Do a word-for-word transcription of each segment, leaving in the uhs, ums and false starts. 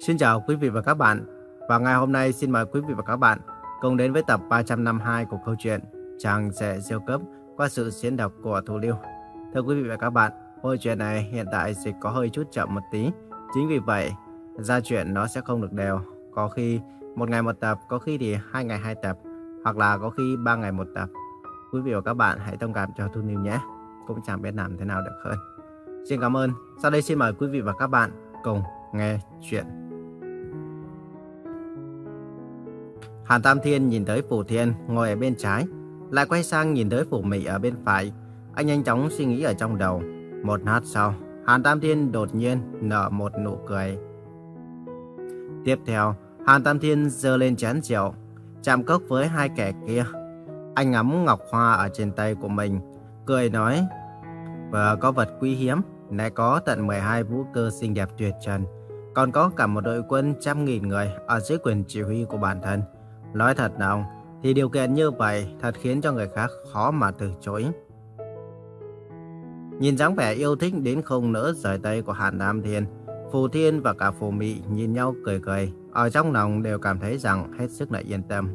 Xin chào quý vị và các bạn. Và ngày hôm nay xin mời quý vị và các bạn cùng đến với tập ba trăm năm mươi hai của câu chuyện Chàng rể siêu cấp qua sự diễn đọc của Thu Lưu. Thưa quý vị và các bạn, câu chuyện này hiện tại dịch có hơi chút chậm một tí. Chính vì vậy, ra chuyện nó sẽ không được đều. Có khi một ngày một tập, có khi thì hai ngày hai tập, hoặc là có khi ba ngày một tập. Quý vị và các bạn hãy thông cảm cho Thu Lưu nhé. Cũng chẳng biết làm thế nào được hơn. Xin cảm ơn. Sau đây xin mời quý vị và các bạn cùng nghe chuyện. Hàn Tam Thiên nhìn tới Phù Thiên ngồi ở bên trái, lại quay sang nhìn tới Phù Mị ở bên phải. Anh nhanh chóng suy nghĩ ở trong đầu. Một lát sau, Hàn Tam Thiên đột nhiên nở một nụ cười. Tiếp theo, Hàn Tam Thiên giơ lên chén rượu, chạm cốc với hai kẻ kia. Anh ngắm ngọc hoa ở trên tay của mình, cười nói: vừa có vật quý hiếm, lại có tận mười hai vũ cơ xinh đẹp tuyệt trần, còn có cả một đội quân trăm nghìn người ở dưới quyền chỉ huy của bản thân. Nói thật nào, thì điều kiện như vậy thật khiến cho người khác khó mà từ chối. Nhìn dáng vẻ yêu thích đến không nỡ rời tay của Hàn Tam Thiên, Phù Thiên và cả Phù Mị nhìn nhau cười cười, ở trong lòng đều cảm thấy rằng hết sức là yên tâm.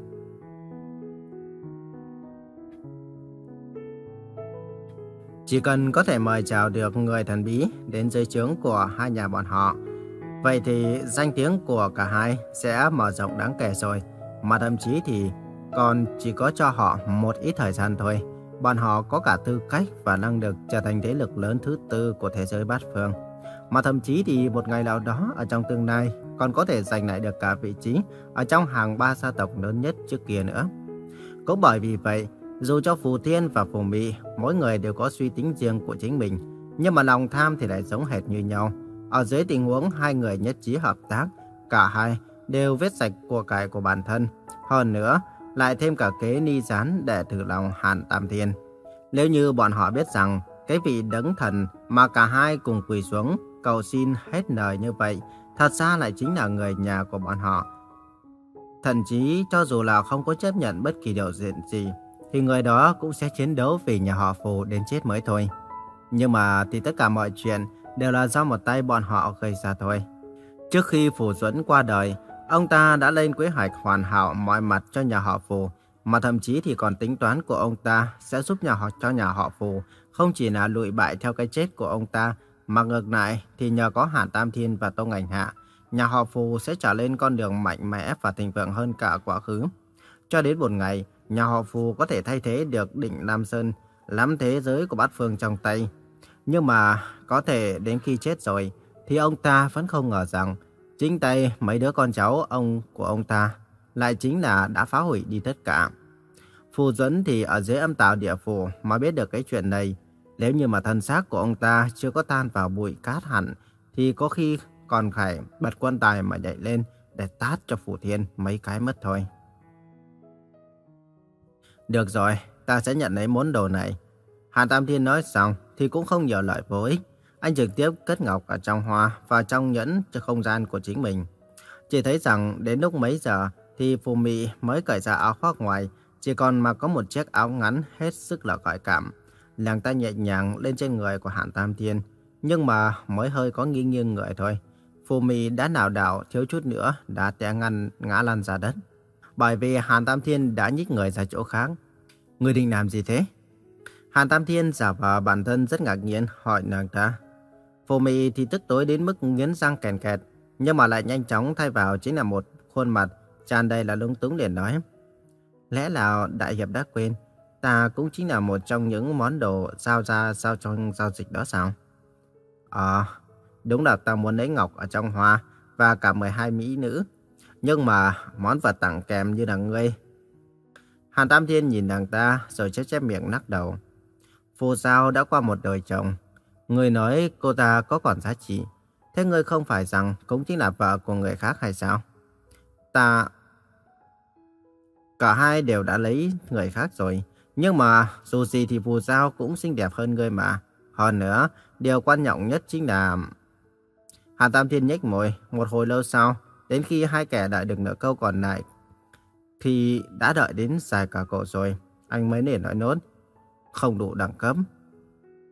Chỉ cần có thể mời chào được người thần bí đến dưới trướng của hai nhà bọn họ, vậy thì danh tiếng của cả hai sẽ mở rộng đáng kể rồi. Mà thậm chí thì còn chỉ có cho họ một ít thời gian thôi, bọn họ có cả tư cách và năng lực trở thành thế lực lớn thứ tư của thế giới bát phương. Mà thậm chí thì một ngày nào đó ở trong tương lai còn có thể giành lại được cả vị trí ở trong hàng ba gia tộc lớn nhất trước kia nữa. Cũng bởi vì vậy, dù cho Phù Thiên và Phù Mị mỗi người đều có suy tính riêng của chính mình, nhưng mà lòng tham thì lại giống hệt như nhau. Ở dưới tình huống hai người nhất trí hợp tác, cả hai đều vết sạch của cải của bản thân. Hơn nữa, lại thêm cả kế ni gián để thử lòng Hàn Tam Thiên. Nếu như bọn họ biết rằng cái vị đấng thần mà cả hai cùng quỳ xuống cầu xin hết lời như vậy, thật ra lại chính là người nhà của bọn họ. Thậm chí cho dù là không có chấp nhận bất kỳ điều kiện gì, thì người đó cũng sẽ chiến đấu vì nhà họ Phù đến chết mới thôi. Nhưng mà thì tất cả mọi chuyện đều là do một tay bọn họ gây ra thôi. Trước khi Phù Duẫn qua đời, ông ta đã lên kế hoạch hoàn hảo mọi mặt cho nhà họ Phù, mà thậm chí thì còn tính toán của ông ta sẽ giúp nhà họ cho nhà họ Phù không chỉ là lụi bại theo cái chết của ông ta, mà ngược lại thì nhờ có Hàn Tam Thiên và Tông Ảnh Hạ, nhà họ Phù sẽ trở lên con đường mạnh mẽ và thịnh vượng hơn cả quá khứ. Cho đến một ngày, nhà họ Phù có thể thay thế được Định Nam Sơn, nắm thế giới của bát phương trong tay. Nhưng mà có thể đến khi chết rồi, thì ông ta vẫn không ngờ rằng chính tay mấy đứa con cháu ông của ông ta lại chính là đã phá hủy đi tất cả. Phù Duẫn thì ở dưới âm tào địa phủ mà biết được cái chuyện này. Nếu như mà thân xác của ông ta chưa có tan vào bụi cát hẳn, thì có khi còn phải bật quan tài mà nhảy lên để tát cho Phù Thiên mấy cái mất thôi. Được rồi, ta sẽ nhận lấy món đồ này. Hàn Tam Thiên nói xong thì cũng không nhiều lời vô ích. Anh trực tiếp cất ngọc ở trong hoa và trong nhẫn cho không gian của chính mình. Chỉ thấy rằng đến lúc mấy giờ thì Phù Mị mới cởi ra áo khoác ngoài, chỉ còn mặc có một chiếc áo ngắn hết sức là gợi cảm. Làng tay nhẹ nhàng lên trên người của Hàn Tam Thiên, nhưng mà mới hơi có nghiêng nghiêng người thôi. Phù Mị đã lảo đảo thiếu chút nữa đã té ngăn ngã lăn ra đất. Bởi vì Hàn Tam Thiên đã nhích người ra chỗ khác. Người định làm gì thế? Hàn Tam Thiên giả vờ bản thân rất ngạc nhiên hỏi nàng ta. Phù Mị thì tức tối đến mức nghiến răng kèn kẹt, nhưng mà lại nhanh chóng thay vào chính là một khuôn mặt tràn đầy là lúng túng liền nói: lẽ nào đại hiệp đã quên, ta cũng chính là một trong những món đồ giao ra giao trong giao dịch đó sao? Ờ, đúng là ta muốn lấy ngọc ở trong hoa và cả mười hai mỹ nữ, nhưng mà món vật tặng kèm như là ngươi. Hàn Tam Thiên nhìn nàng ta rồi chép chép miệng lắc đầu. Phù Giao đã qua một đời chồng, người nói cô ta có còn giá trị, thế ngươi không phải rằng cũng chính là vợ của người khác hay sao? Ta... Cả hai đều đã lấy người khác rồi, nhưng mà dù gì thì Phù Giao cũng xinh đẹp hơn ngươi mà. Hơn nữa, điều quan trọng nhất chính là... Hàn Tam Thiên nhếch môi, một hồi lâu sau, đến khi hai kẻ đợi được nửa câu còn lại, thì đã đợi đến dài cả cổ rồi, anh mới để nói nốt: không đủ đẳng cấp.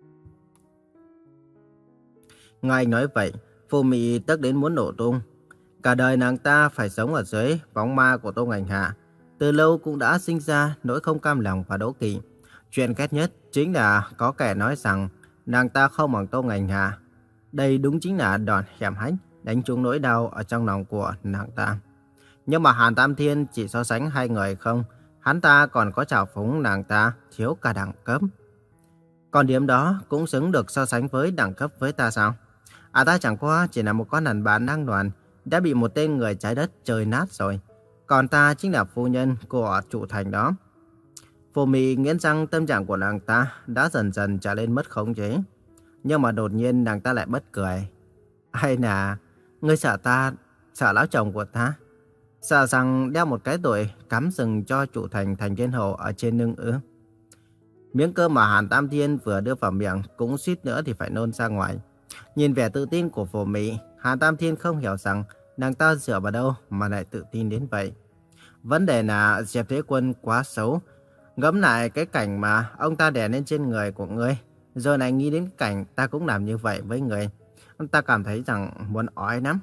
Nghe anh nói vậy, Phù Mị tức đến muốn nổ tung. Cả đời nàng ta phải sống ở dưới bóng ma của Tô Ngành Hạ. Từ lâu cũng đã sinh ra nỗi không cam lòng và đố kỵ. Chuyện ghét nhất chính là có kẻ nói rằng nàng ta không bằng Tô Ngành Hạ. Đây đúng chính là đòn hiểm hách đánh trúng nỗi đau ở trong lòng của nàng ta. Nhưng mà Hàn Tam Thiên chỉ so sánh hai người không, hắn ta còn có trào phúng nàng ta thiếu cả đẳng cấp. Còn điểm đó cũng xứng được so sánh với đẳng cấp với ta sao? À, ta chẳng qua chỉ là một con đàn bà năng đoàn đã bị một tên người trái đất chơi nát rồi. Còn ta chính là phu nhân của chủ thành đó. Phù Mị nghiến răng, tâm trạng của nàng ta đã dần dần trở lên mất khống chế. Nhưng mà đột nhiên nàng ta lại bật cười. Hay là ngươi sợ ta, sợ lão chồng của ta? Sợ rằng đeo một cái tội cắm sừng cho chủ thành thành thiên hồ ở trên lưng ư? Miếng cơm mà Hàn Tam Thiên vừa đưa vào miệng cũng suýt nữa thì phải nôn ra ngoài. Nhìn vẻ tự tin của Phù Mị, Hàn Tam Thiên không hiểu rằng nàng ta dựa vào đâu mà lại tự tin đến vậy. Vấn đề là Diệp Thế Quân quá xấu. Ngẫm lại cái cảnh mà ông ta đè lên trên người của ngươi, rồi lại nghĩ đến cảnh ta cũng làm như vậy với người. Ta cảm thấy rằng muốn ói lắm.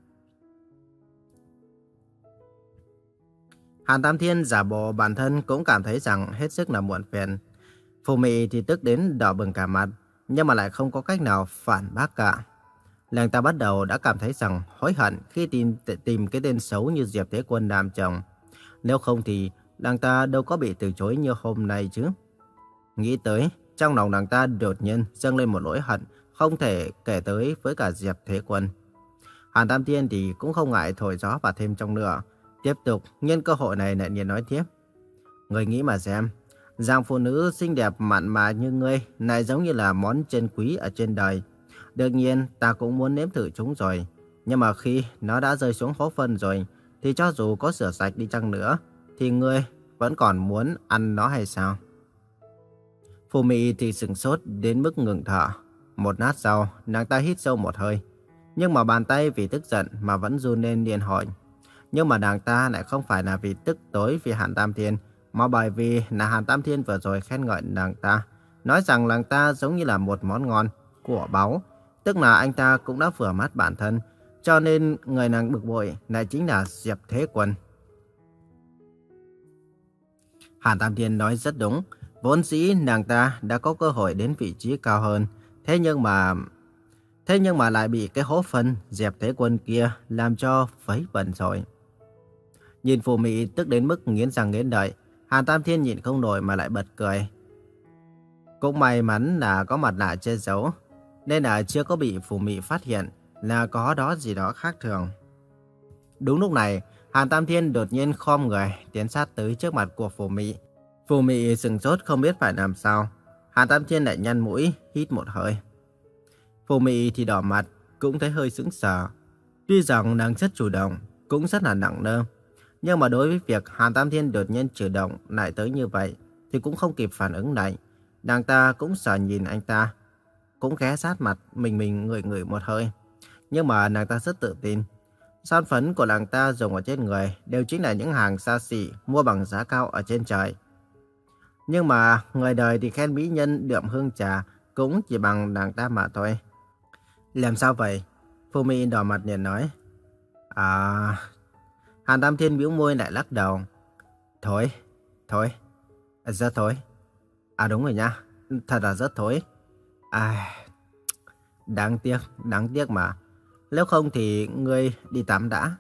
Hàn Tam Thiên giả bộ bản thân cũng cảm thấy rằng hết sức là muộn phiền. Phù Mị thì tức đến đỏ bừng cả mặt, nhưng mà lại không có cách nào phản bác cả. Nàng ta bắt đầu đã cảm thấy rằng hối hận khi tìm, tìm cái tên xấu như Diệp Thế Quân làm chồng. Nếu không thì nàng ta đâu có bị từ chối như hôm nay chứ. Nghĩ tới, trong lòng nàng ta đột nhiên dâng lên một nỗi hận không thể kể tới với cả Diệp Thế Quân. Hàn Tam Thiên thì cũng không ngại thổi gió vào thêm trong nữa. Tiếp tục nhân cơ hội này lại nhiên nói tiếp. Người nghĩ mà xem, dạng phụ nữ xinh đẹp mặn mà như ngươi này giống như là món chân quý ở trên đời. Đương nhiên ta cũng muốn nếm thử chúng rồi. Nhưng mà khi nó đã rơi xuống hố phân rồi, thì cho dù có rửa sạch đi chăng nữa, thì ngươi vẫn còn muốn ăn nó hay sao? Phù Mị thì sửng sốt đến mức ngừng thở. Một lát sau, nàng ta hít sâu một hơi. Nhưng mà bàn tay vì tức giận mà vẫn run lên liên hồi. Nhưng mà nàng ta lại không phải là vì tức tối vì Hàn Tam Thiên, mà bởi vì là Hàn Tam Thiên vừa rồi khen ngợi nàng ta, nói rằng nàng ta giống như là một món ngon của báu, tức là anh ta cũng đã vừa mắt bản thân, cho nên người nàng bực bội lại chính là Diệp Thế Quân. Hàn Tam Thiên nói rất đúng, vốn dĩ nàng ta đã có cơ hội đến vị trí cao hơn, thế nhưng mà thế nhưng mà lại bị cái hố phân Diệp Thế Quân kia làm cho vấy bẩn rồi. Nhìn Phù Mị tức đến mức nghiến răng nghiến lợi, Hàn Tam Thiên nhịn không nổi mà lại bật cười. Cũng may mắn là có mặt nạ che giấu, nên là chưa có bị Phù Mị phát hiện là có đó gì đó khác thường. Đúng lúc này, Hàn Tam Thiên đột nhiên khom người tiến sát tới trước mặt của Phù Mị. Phù Mị sừng sốt không biết phải làm sao. Hàn Tam Thiên lại nhăn mũi, hít một hơi. Phù Mị thì đỏ mặt, cũng thấy hơi sững sờ. Tuy rằng nàng rất chủ động, cũng rất là nặng nơ, nhưng mà đối với việc Hàn Tam Thiên đột nhiên chủ động lại tới như vậy, thì cũng không kịp phản ứng lại. Nàng ta cũng sợ nhìn anh ta, cũng ghé sát mặt mình mình ngửi ngửi một hơi. Nhưng mà nàng ta rất tự tin. Son phấn của nàng ta dùng ở trên người đều chính là những hàng xa xỉ mua bằng giá cao ở trên trời. Nhưng mà người đời thì khen mỹ nhân đượm hương trà cũng chỉ bằng nàng ta mà thôi. Làm sao vậy? Phù Mị đỏ mặt liền nói. À... Hàn Tam Thiên bĩu môi lại lắc đầu. Thối, thối, rất thối. À đúng rồi nha, thật là rất thối. À, đáng tiếc, đáng tiếc mà. Nếu không thì ngươi đi tắm đã.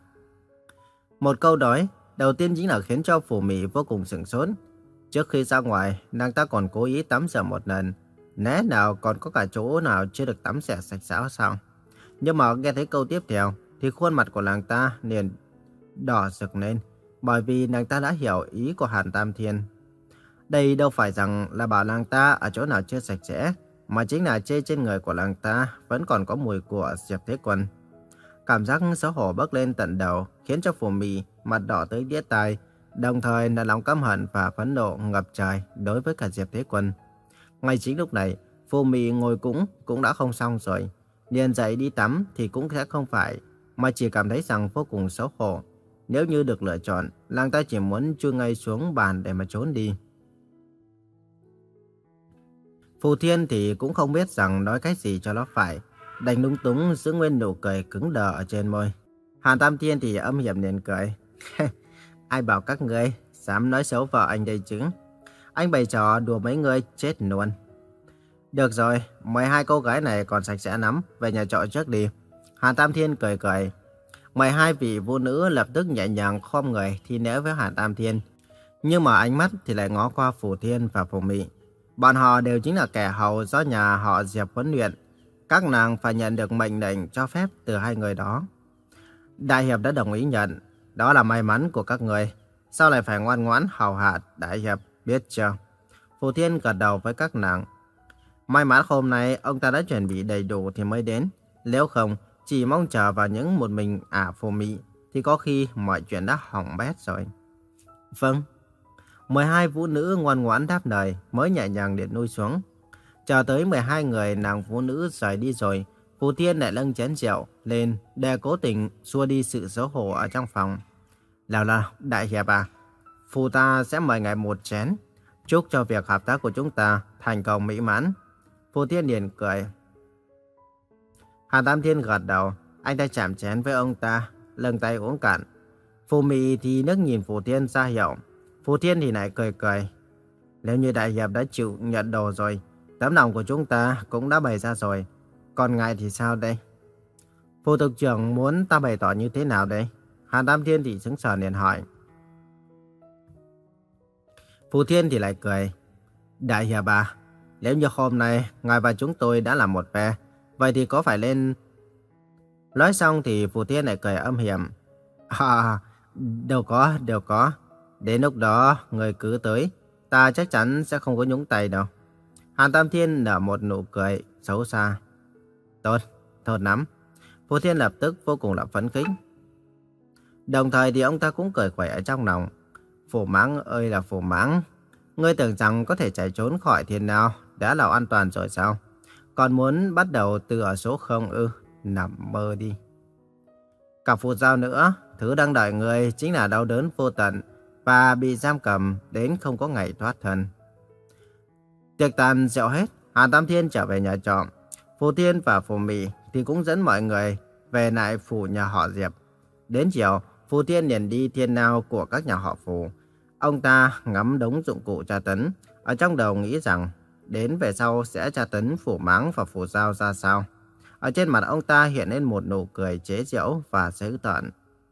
Một câu nói đầu tiên chính là khiến cho Phù Mị vô cùng sửng sốt. Trước khi ra ngoài, nàng ta còn cố ý tắm rửa một lần. Lẽ nào còn có cả chỗ nào chưa được tắm rửa sạch sẽ sao? Nhưng mà nghe thấy câu tiếp theo thì khuôn mặt của nàng ta liền đỏ rực lên, bởi vì nàng ta đã hiểu ý của Hàn Tam Thiên. Đây đâu phải rằng là bảo nàng ta ở chỗ nào chưa sạch sẽ, mà chính là chê trên người của nàng ta vẫn còn có mùi của Diệp Thế Quân. Cảm giác xấu hổ bốc lên tận đầu khiến cho Phù Mị mặt đỏ tới đĩa tai, đồng thời là lòng căm hận và phẫn nộ ngập trời đối với cả Diệp Thế Quân. Ngay chính lúc này, Phù Mị ngồi cũng cũng đã không xong rồi, liền dậy đi tắm thì cũng sẽ không phải, mà chỉ cảm thấy rằng vô cùng xấu hổ. Nếu như được lựa chọn, nàng ta chỉ muốn chui ngay xuống bàn để mà trốn đi. Phù Thiên thì cũng không biết rằng nói cái gì cho nó phải, đành lúng túng giữ nguyên nụ cười cứng đờ ở trên môi. Hàn Tam Thiên thì âm hiểm liền cười. Ai bảo các ngươi dám nói xấu vợ anh đây chứ? Anh bày trò đùa mấy người chết luôn. Được rồi, mười hai cô gái này còn sạch sẽ lắm, về nhà trọ trước đi. Hàn Tam Thiên cười cười. mười hai vị vũ nữ lập tức nhẹ nhàng khom người thi lễ với Hàn Tam Thiên. Nhưng mà ánh mắt thì lại ngó qua Phù Thiên và Phù Mị. Bọn họ đều chính là kẻ hầu do nhà họ Diệp huấn luyện. Các nàng phải nhận được mệnh lệnh cho phép từ hai người đó. Đại hiệp đã đồng ý nhận. Đó là may mắn của các người. Sau này phải ngoan ngoãn hầu hạ đại hiệp, biết chưa? Phù Thiên gật đầu với các nàng. May mắn hôm nay ông ta đã chuẩn bị đầy đủ thì mới đến. Nếu không, chỉ mong chờ vào những một mình ả Phù Mị thì có khi mọi chuyện đã hỏng bét rồi. Vâng. mười hai vũ nữ ngoan ngoãn đáp lời mới nhẹ nhàng điện nuôi xuống. Chờ tới mười hai người nàng vũ nữ rời đi rồi, Phù Thiên lại nâng chén rượu lên để cố tình xua đi sự xấu hổ ở trong phòng. Nào nào, đại hiệp à, Phù ta sẽ mời ngài một chén. Chúc cho việc hợp tác của chúng ta thành công mỹ mãn. Phù Thiên liền cười. Hàn Tam Thiên gật đầu, anh ta chạm chén với ông ta, lâng tay uống cạn. Phù Mị thì nước nhìn Phù Thiên ra hiệu. Phù Thiên thì lại cười cười. Nếu như đại hiệp đã chịu nhận đồ rồi, tấm lòng của chúng ta cũng đã bày ra rồi. Còn ngài thì sao đây? Phù Thực trưởng muốn ta bày tỏ như thế nào đây? Hàn Tam Thiên thì sững sờ liền hỏi. Phù Thiên thì lại cười. Đại hiệp à, nếu như hôm nay ngài và chúng tôi đã là một phe, vậy thì có phải lên... Nói xong thì Phù Thiên lại cười âm hiểm. À, đâu có, đâu có. Đến lúc đó, người cứ tới, ta chắc chắn sẽ không có nhúng tay đâu. Hàn Tam Thiên nở một nụ cười xấu xa. Tốt, tốt lắm. Phù Thiên lập tức vô cùng là phấn khích. Đồng thời thì ông ta cũng cười khỏe ở trong lòng. Phù Mãng ơi là Phù Mãng, ngươi tưởng rằng có thể chạy trốn khỏi thiên nào đã là an toàn rồi sao? Còn muốn bắt đầu từ ở số không ư? Nằm mơ đi. Cả Phù Giao nữa, thứ đang đợi ngươi chính là đau đớn vô tận và bị giam cầm đến không có ngày thoát thân. Tiệc tàn rượu hết, Hàn Tam Thiên trở về nhà trọ. Phù Thiên và Phù Mị thì cũng dẫn mọi người về lại phủ nhà họ Diệp. Đến chiều, Phù Thiên liền đi thiên nào của các nhà họ Phù. Ông ta ngắm đống dụng cụ tra tấn, ở trong đầu nghĩ rằng đến về sau sẽ tra tấn Phù Mãng và Phù Giao ra sao. Ở trên mặt ông ta hiện lên một nụ cười chế giễu và dữ tợn.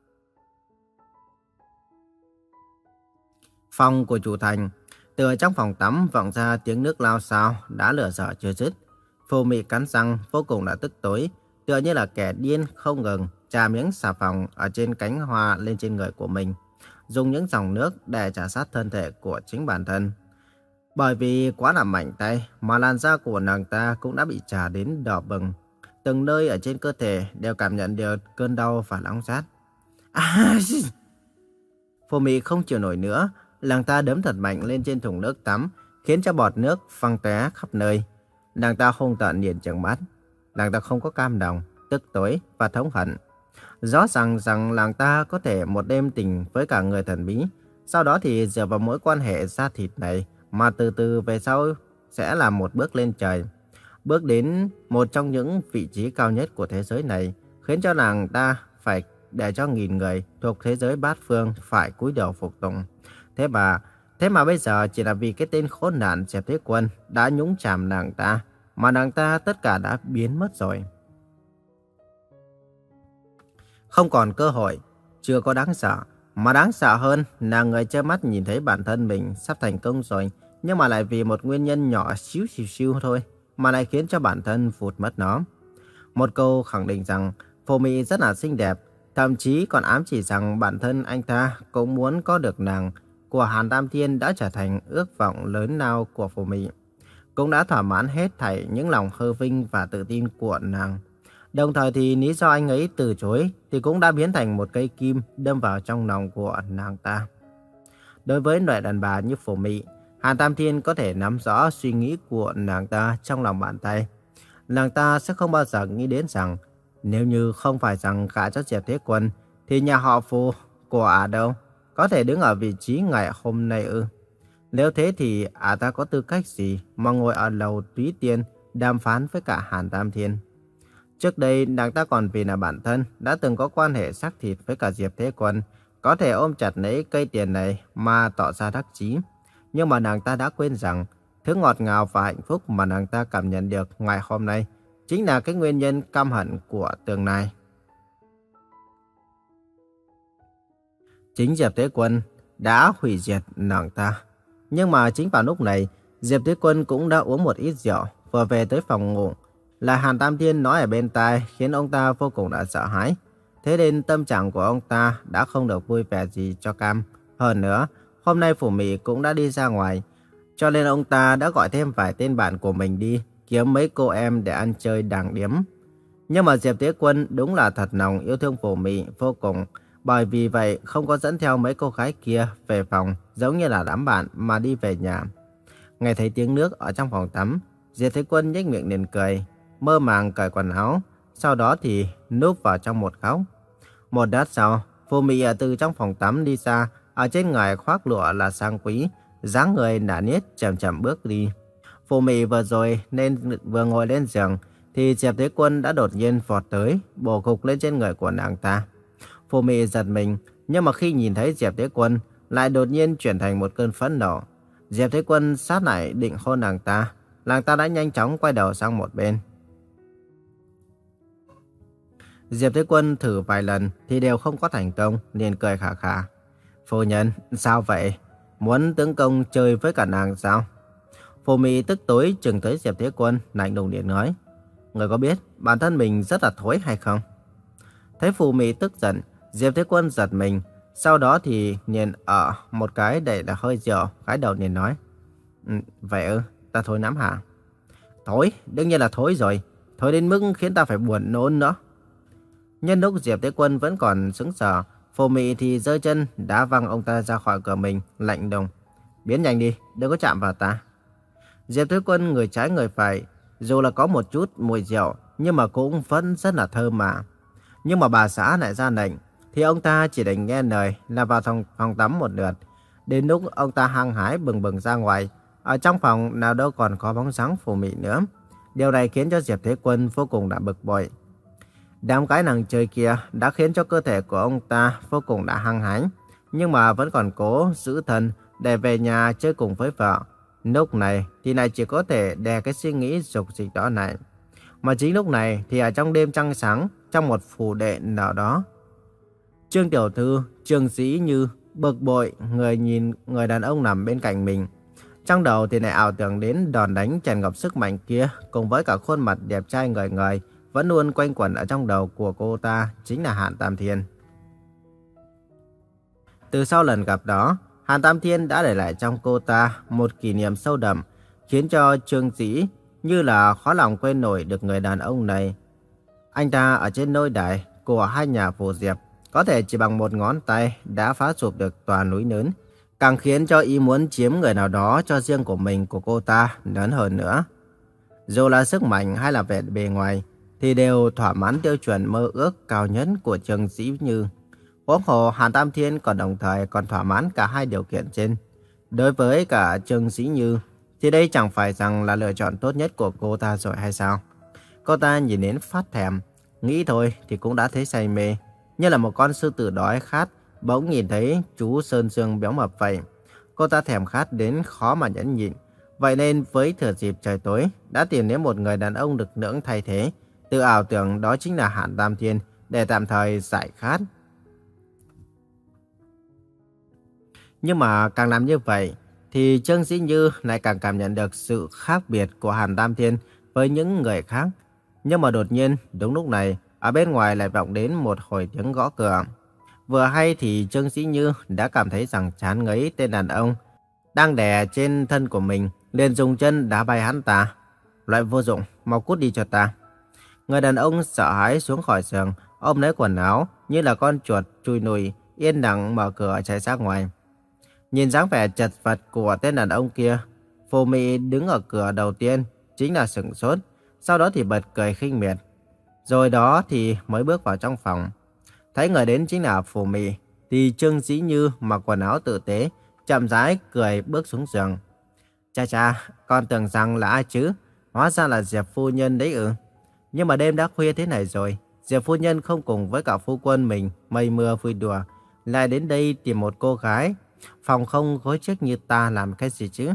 Phòng của chủ thành. Từ trong phòng tắm vọng ra tiếng nước lao xao, đã lửa dở chưa dứt. Phù Mị cắn răng vô cùng là tức tối, tựa như là kẻ điên không ngừng chà miếng xà phòng ở trên cánh hoa lên trên người của mình, dùng những dòng nước để trà sát thân thể của chính bản thân. Bởi vì quá là mạnh tay mà làn da của nàng ta cũng đã bị trà đến đỏ bừng, từng nơi ở trên cơ thể đều cảm nhận được cơn đau và nóng rát. À, Phù Mị không chịu nổi nữa, nàng ta đấm thật mạnh lên trên thùng nước tắm, khiến cho bọt nước văng tóe khắp nơi. Nàng ta hung tợn nhìn trừng mắt. Nàng ta không có cam lòng, tức tối và thống hận. Rõ ràng rằng nàng ta có thể một đêm tình với cả người thần bí, sau đó thì dựa vào mối quan hệ da thịt này mà từ từ về sau sẽ là một bước lên trời, bước đến một trong những vị trí cao nhất của thế giới này, khiến cho nàng ta phải để cho nghìn người thuộc thế giới bát phương phải cúi đầu phục tùng. Thế mà, thế mà bây giờ chỉ là vì cái tên khốn nạn Diệp Thế Quân đã nhúng chàm nàng ta, mà nàng ta tất cả đã biến mất rồi. Không còn cơ hội, chưa có đáng sợ, mà đáng sợ hơn là người trơ mắt nhìn thấy bản thân mình sắp thành công rồi, nhưng mà lại vì một nguyên nhân nhỏ xíu xíu xíu thôi, mà lại khiến cho bản thân vụt mất nó. Một câu khẳng định rằng Phù Mị rất là xinh đẹp, thậm chí còn ám chỉ rằng bản thân anh ta cũng muốn có được nàng của Hàn Tam Thiên đã trở thành ước vọng lớn lao của Phù Mị, cũng đã thỏa mãn hết thảy những lòng hư vinh và tự tin của nàng. Đồng thời thì lý do anh ấy từ chối thì cũng đã biến thành một cây kim đâm vào trong lòng của nàng ta. Đối với loại đàn bà như Phù Mị, Hàn Tam Thiên có thể nắm rõ suy nghĩ của nàng ta trong lòng bàn tay. Nàng ta sẽ không bao giờ nghĩ đến rằng nếu như không phải rằng gả cho Diệp Thế Quân thì nhà họ Phù của ả đâu có thể đứng ở vị trí ngày hôm nay ư? Nếu thế thì ả ta có tư cách gì mà ngồi ở lầu túy tiên đàm phán với cả Hàn Tam Thiên? Trước đây nàng ta còn vì là bản thân đã từng có quan hệ xác thịt với cả Diệp Thế Quân, có thể ôm chặt lấy cây tiền này mà tỏ ra đắc chí. Nhưng mà nàng ta đã quên rằng thứ ngọt ngào và hạnh phúc mà nàng ta cảm nhận được ngày hôm nay chính là cái nguyên nhân căm hận của tương lai. Chính Diệp Thế Quân đã hủy diệt nàng ta. Nhưng mà chính vào lúc này, Diệp Thế Quân cũng đã uống một ít rượu, vừa về tới phòng ngủ. Là Hàn Tam Thiên nói ở bên tai khiến ông ta vô cùng đã sợ hãi. Thế nên tâm trạng của ông ta đã không được vui vẻ gì cho cam. Hơn nữa, hôm nay Phủ Mị cũng đã đi ra ngoài, cho nên ông ta đã gọi thêm vài tên bạn của mình đi kiếm mấy cô em để ăn chơi đàng điếm. Nhưng mà Diệp Thế Quân đúng là thật lòng yêu thương Phủ Mị vô cùng. Bởi vì vậy không có dẫn theo mấy cô gái kia về phòng giống như là đám bạn mà đi về nhà. Nghe thấy tiếng nước ở trong phòng tắm, Diệp Thế Quân nhếch miệng liền cười, mơ màng cởi quần áo, sau đó thì núp vào trong một góc. Một lát sau, Phù Mị từ trong phòng tắm đi ra, ở trên người khoác lụa là sang quý, dáng người nả niết chậm chậm bước đi. Phù Mị vừa rồi nên vừa ngồi lên giường thì Diệp Thế Quân đã đột nhiên vọt tới, bổ gục lên trên người của nàng ta. Phù Mị giật mình, nhưng mà khi nhìn thấy Diệp Thế Quân lại đột nhiên chuyển thành một cơn phẫn nộ. Diệp Thế Quân sát lại định hôn nàng ta, nàng ta đã nhanh chóng quay đầu sang một bên. Diệp Thế Quân thử vài lần thì đều không có thành công, liền cười khà khà. Phu nhân, sao vậy? Muốn tướng công chơi với cả nàng sao? Phù Mị tức tối chừng tới Diệp Thế Quân, lạnh lùng điện nói. Người có biết bản thân mình rất là thối hay không? Thấy Phù Mị tức giận, Diệp Thế Quân giật mình. Sau đó thì nhìn ở một cái đầy là hơi rượu, cái đầu liền nói. Ừ, vậy ư, ta thối lắm hả? Thối, đương nhiên là thối rồi. Thối đến mức khiến ta phải buồn nôn nữa. Nhân lúc Diệp Thế Quân vẫn còn sững sờ, Phù Mị thì giơ chân đá văng ông ta ra khỏi cửa mình, lạnh lùng. Biến nhanh đi, đừng có chạm vào ta. Diệp Thế Quân người trái người phải, dù là có một chút mùi rượu, nhưng mà cũng vẫn rất là thơm mà. Nhưng mà bà xã lại ra lệnh, thì ông ta chỉ định nghe lời là vào phòng, phòng tắm một lượt. Đến lúc ông ta hăng hái bừng bừng ra ngoài, ở trong phòng nào đâu còn có bóng dáng Phù Mị nữa. Điều này khiến cho Diệp Thế Quân vô cùng đã bực bội. Đám gái nàng chơi kia đã khiến cho cơ thể của ông ta vô cùng đã hăng hái, nhưng mà vẫn còn cố giữ thân để về nhà chơi cùng với vợ. Lúc này thì lại chỉ có thể đè cái suy nghĩ dục dịch đó này. Mà chính lúc này thì ở trong đêm trăng sáng, trong một phủ đệ nào đó, Trương tiểu thư, Trương Dĩ Như bực bội người nhìn người đàn ông nằm bên cạnh mình. Trong đầu thì lại ảo tưởng đến đòn đánh tràn ngập sức mạnh kia, cùng với cả khuôn mặt đẹp trai ngời ngời vẫn luôn quanh quẩn ở trong đầu của cô ta, chính là Hàn Tam Thiên. Từ sau lần gặp đó, Hàn Tam Thiên đã để lại trong cô ta một kỷ niệm sâu đậm, khiến cho Trương Dĩ Như là khó lòng quên nổi được người đàn ông này. Anh ta ở trên nôi đài của hai nhà Phù Diệp, có thể chỉ bằng một ngón tay đã phá sụp được tòa núi lớn, càng khiến cho ý muốn chiếm người nào đó cho riêng của mình của cô ta lớn hơn nữa. Dù là sức mạnh hay là vẻ bề ngoài, thì đều thỏa mãn tiêu chuẩn mơ ước cao nhất của Trương Dĩ Như. Huống hồ Hàn Tam Thiên còn đồng thời còn thỏa mãn cả hai điều kiện trên. Đối với cả Trương Dĩ Như, thì đây chẳng phải rằng là lựa chọn tốt nhất của cô ta rồi hay sao? Cô ta nhìn đến phát thèm, nghĩ thôi thì cũng đã thấy say mê, như là một con sư tử đói khát bỗng nhìn thấy chú sơn xương béo mập vậy. Cô ta thèm khát đến khó mà nhẫn nhịn. Vậy nên với thừa dịp trời tối, đã tìm đến một người đàn ông lực lưỡng thay thế, tự ảo tưởng đó chính là Hàn Tam Thiên để tạm thời giải khát. Nhưng mà càng làm như vậy, thì Trương Dĩ Như lại càng cảm nhận được sự khác biệt của Hàn Tam Thiên với những người khác. Nhưng mà đột nhiên, đúng lúc này, ở bên ngoài lại vọng đến một hồi tiếng gõ cửa. Vừa hay thì Trương Dĩ Như đã cảm thấy rằng chán ngấy tên đàn ông đang đè trên thân của mình, liền dùng chân đá bay hắn ta. Loại vô dụng, mau cút đi cho ta. Người đàn ông sợ hãi xuống khỏi giường, ôm lấy quần áo như là con chuột chui nùi, yên lặng mở cửa chạy ra ngoài. Nhìn dáng vẻ chật vật của tên đàn ông kia, Phù Mị đứng ở cửa đầu tiên chính là sửng sốt, sau đó thì bật cười khinh miệt. Rồi đó thì mới bước vào trong phòng. Thấy người đến chính là Phù Mị, thì Trương Dĩ Như mặc quần áo tử tế, chậm rãi cười bước xuống giường. Cha cha, con tưởng rằng là ai chứ? Hóa ra là Diệp phu nhân đấy ư? Nhưng mà đêm đã khuya thế này rồi, Diệp phu nhân không cùng với cả phu quân mình mây mưa vui đùa, lại đến đây tìm một cô gái phòng không gối chiếc như ta làm cái gì chứ?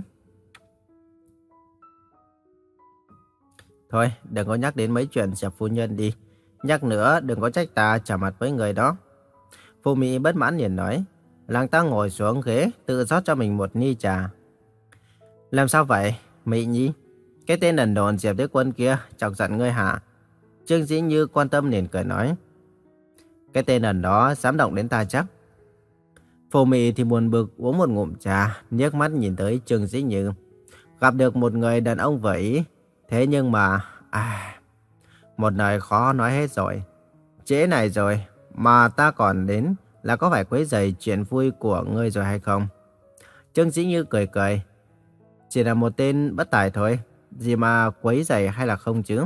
Thôi, đừng có nhắc đến mấy chuyện Diệp phu nhân đi. Nhắc nữa đừng có trách ta trả mặt với người đó. Phù Mỹ bất mãn liền nói. Làng ta ngồi xuống ghế, tự rót cho mình một ly trà. Làm sao vậy, Mỹ Nhi? Cái tên đần độn Diệp Thế Quân kia chọc giận ngươi hả? Trương Dĩ Như quan tâm liền cười nói. Cái tên đần đó dám động đến ta chắc. Phù Mỹ thì buồn bực uống một ngụm trà, nhếch mắt nhìn tới Trương Dĩ Như. Gặp được một người đàn ông vậy, thế nhưng mà... À, một lời khó nói hết rồi. Trễ này rồi, mà ta còn đến là có phải quấy rầy chuyện vui của ngươi rồi hay không? Trương Dĩ Như cười cười. Chỉ là một tên bất tài thôi, gì mà quấy rầy hay là không chứ?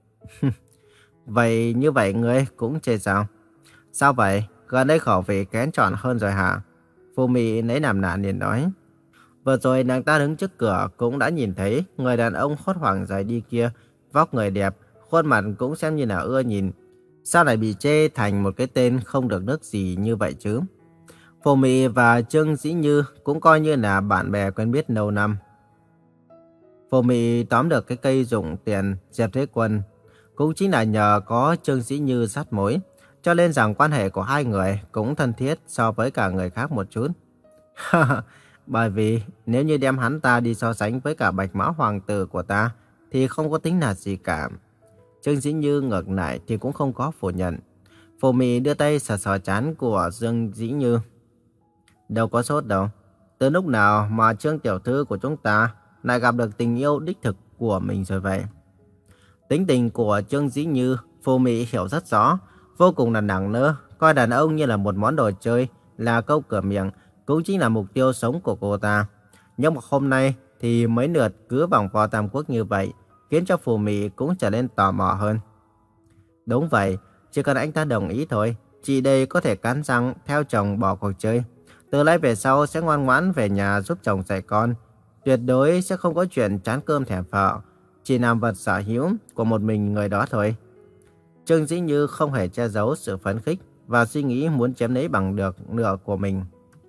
Vậy như vậy ngươi cũng chê sao? Sao vậy? Gần đây khẩu vị kén chọn hơn rồi hả? Phù Mỹ nấy nằm nản liền nói. Vừa rồi nàng ta đứng trước cửa cũng đã nhìn thấy người đàn ông hốt hoảng rời đi kia, vóc người đẹp, khuôn mặt cũng xem như là ưa nhìn. Sao lại bị chê thành một cái tên không được nước gì như vậy chứ? Phù Mỹ và Trương Dĩ Như cũng coi như là bạn bè quen biết lâu năm. Phù Mỹ tóm được cái cây dụng tiền Diệp Thế Quân cũng chính là nhờ có Trương Dĩ Như sát mối, cho nên rằng quan hệ của hai người cũng thân thiết so với cả người khác một chút. Bởi vì nếu như đem hắn ta đi so sánh với cả Bạch Mã Hoàng tử của ta thì không có tính là gì cả. Trương Dĩ Như ngược lại thì cũng không có phủ nhận. Phù Mỹ đưa tay sờ sờ trán của Dương Dĩ Như. Đâu có sốt đâu. Từ lúc nào mà Trương tiểu thư của chúng ta lại gặp được tình yêu đích thực của mình rồi vậy? Tính tình của Trương Dĩ Như, Phù Mỹ hiểu rất rõ, vô cùng là nặng nỡ, coi đàn ông như là một món đồ chơi, là câu cửa miệng, cũng chính là mục tiêu sống của cô ta. Nhưng mà hôm nay thì mấy lượt cứ vòng vo Tam Quốc như vậy, khiến cho Phù Mỹ cũng trở nên tò mò hơn. Đúng vậy, chỉ cần anh ta đồng ý thôi, chị đây có thể cắn răng theo chồng bỏ cuộc chơi. Từ nay về sau sẽ ngoan ngoãn về nhà giúp chồng dạy con. Tuyệt đối sẽ không có chuyện chán cơm thèm phở, chỉ làm vật sở hữu của một mình người đó thôi. Trương Dĩ Như không hề che giấu sự phấn khích và suy nghĩ muốn chiếm lấy bằng được nửa của mình.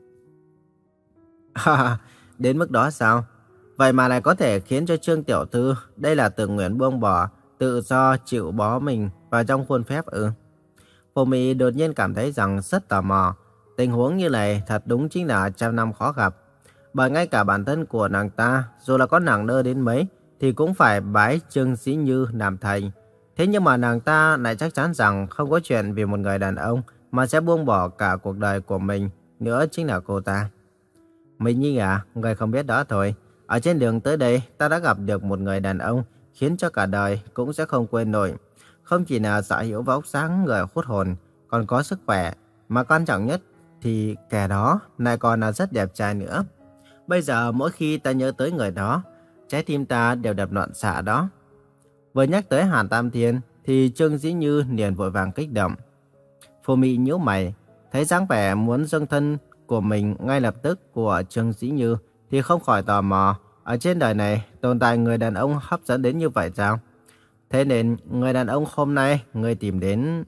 Đến mức đó sao? Vậy mà lại có thể khiến cho Trương tiểu thư đây là tự nguyện buông bỏ, tự do chịu bó mình vào trong khuôn phép ư? Phù Mỹ đột nhiên cảm thấy rằng rất tò mò. Tình huống như này thật đúng chính là trăm năm khó gặp. Bởi ngay cả bản thân của nàng ta, dù là có nàng nơ đến mấy, thì cũng phải bái Trương Dĩ Như làm thầy. Thế nhưng mà nàng ta lại chắc chắn rằng không có chuyện vì một người đàn ông mà sẽ buông bỏ cả cuộc đời của mình, nữa chính là cô ta. Mình Nhi à, người không biết đó thôi. Ở trên đường tới đây, ta đã gặp được một người đàn ông khiến cho cả đời cũng sẽ không quên nổi. Không chỉ là sở hữu vóc sáng người hút hồn, còn có sức khỏe, mà quan trọng nhất thì kẻ đó lại còn là rất đẹp trai nữa. Bây giờ mỗi khi ta nhớ tới người đó, trái tim ta đều đập loạn xạ đó. Vừa nhắc tới Hàn Tam Thiên thì Trương Dĩ Như liền vội vàng kích động. Phù Mỹ nhíu mày, thấy dáng vẻ muốn dâng thân của mình ngay lập tức của Trương Dĩ Như thì không khỏi tò mò. Ở trên đời này tồn tại người đàn ông hấp dẫn đến như vậy sao? Thế nên người đàn ông hôm nay người tìm đến...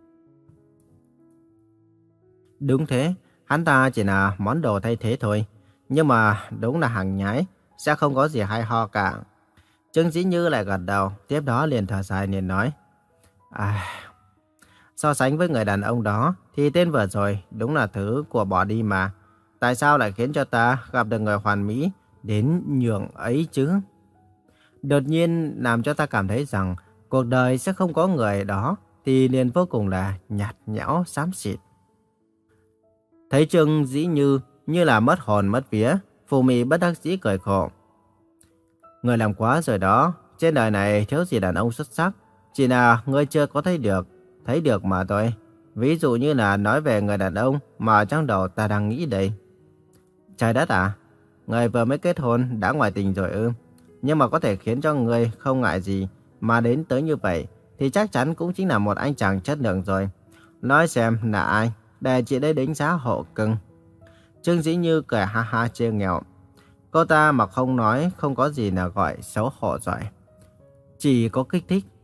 Đúng thế, hắn ta chỉ là món đồ thay thế thôi. Nhưng mà đúng là hàng nhái, sẽ không có gì hay ho cả. Trương Dĩ Như lại gật đầu, tiếp đó liền thở dài liền nói. À, so sánh với người đàn ông đó thì tên vừa rồi đúng là thứ của bỏ đi mà. Tại sao lại khiến cho ta gặp được người hoàn mỹ đến nhường ấy chứ? Đột nhiên làm cho ta cảm thấy rằng cuộc đời sẽ không có người đó thì liền vô cùng là nhạt nhẽo xám xịt. Thấy Trương Dĩ Như như là mất hồn mất vía, Phù Mỹ bất đắc dĩ cười khổ. Người làm quá rồi đó, trên đời này thiếu gì đàn ông xuất sắc, chỉ là người chưa có thấy được, thấy được mà thôi. Ví dụ như là nói về người đàn ông mà trong đầu ta đang nghĩ đây. Trời đất à, người vừa mới kết hôn đã ngoại tình rồi ư? Nhưng mà có thể khiến cho người không ngại gì mà đến tới như vậy thì chắc chắn cũng chính là một anh chàng chất lượng rồi. Nói xem là ai, để chị đây đánh giá hộ cưng. Trương Dĩ Như cười ha ha trêu nghẹo. Cô ta mà không nói không có gì là gọi xấu hổ rồi. Chỉ có kích thích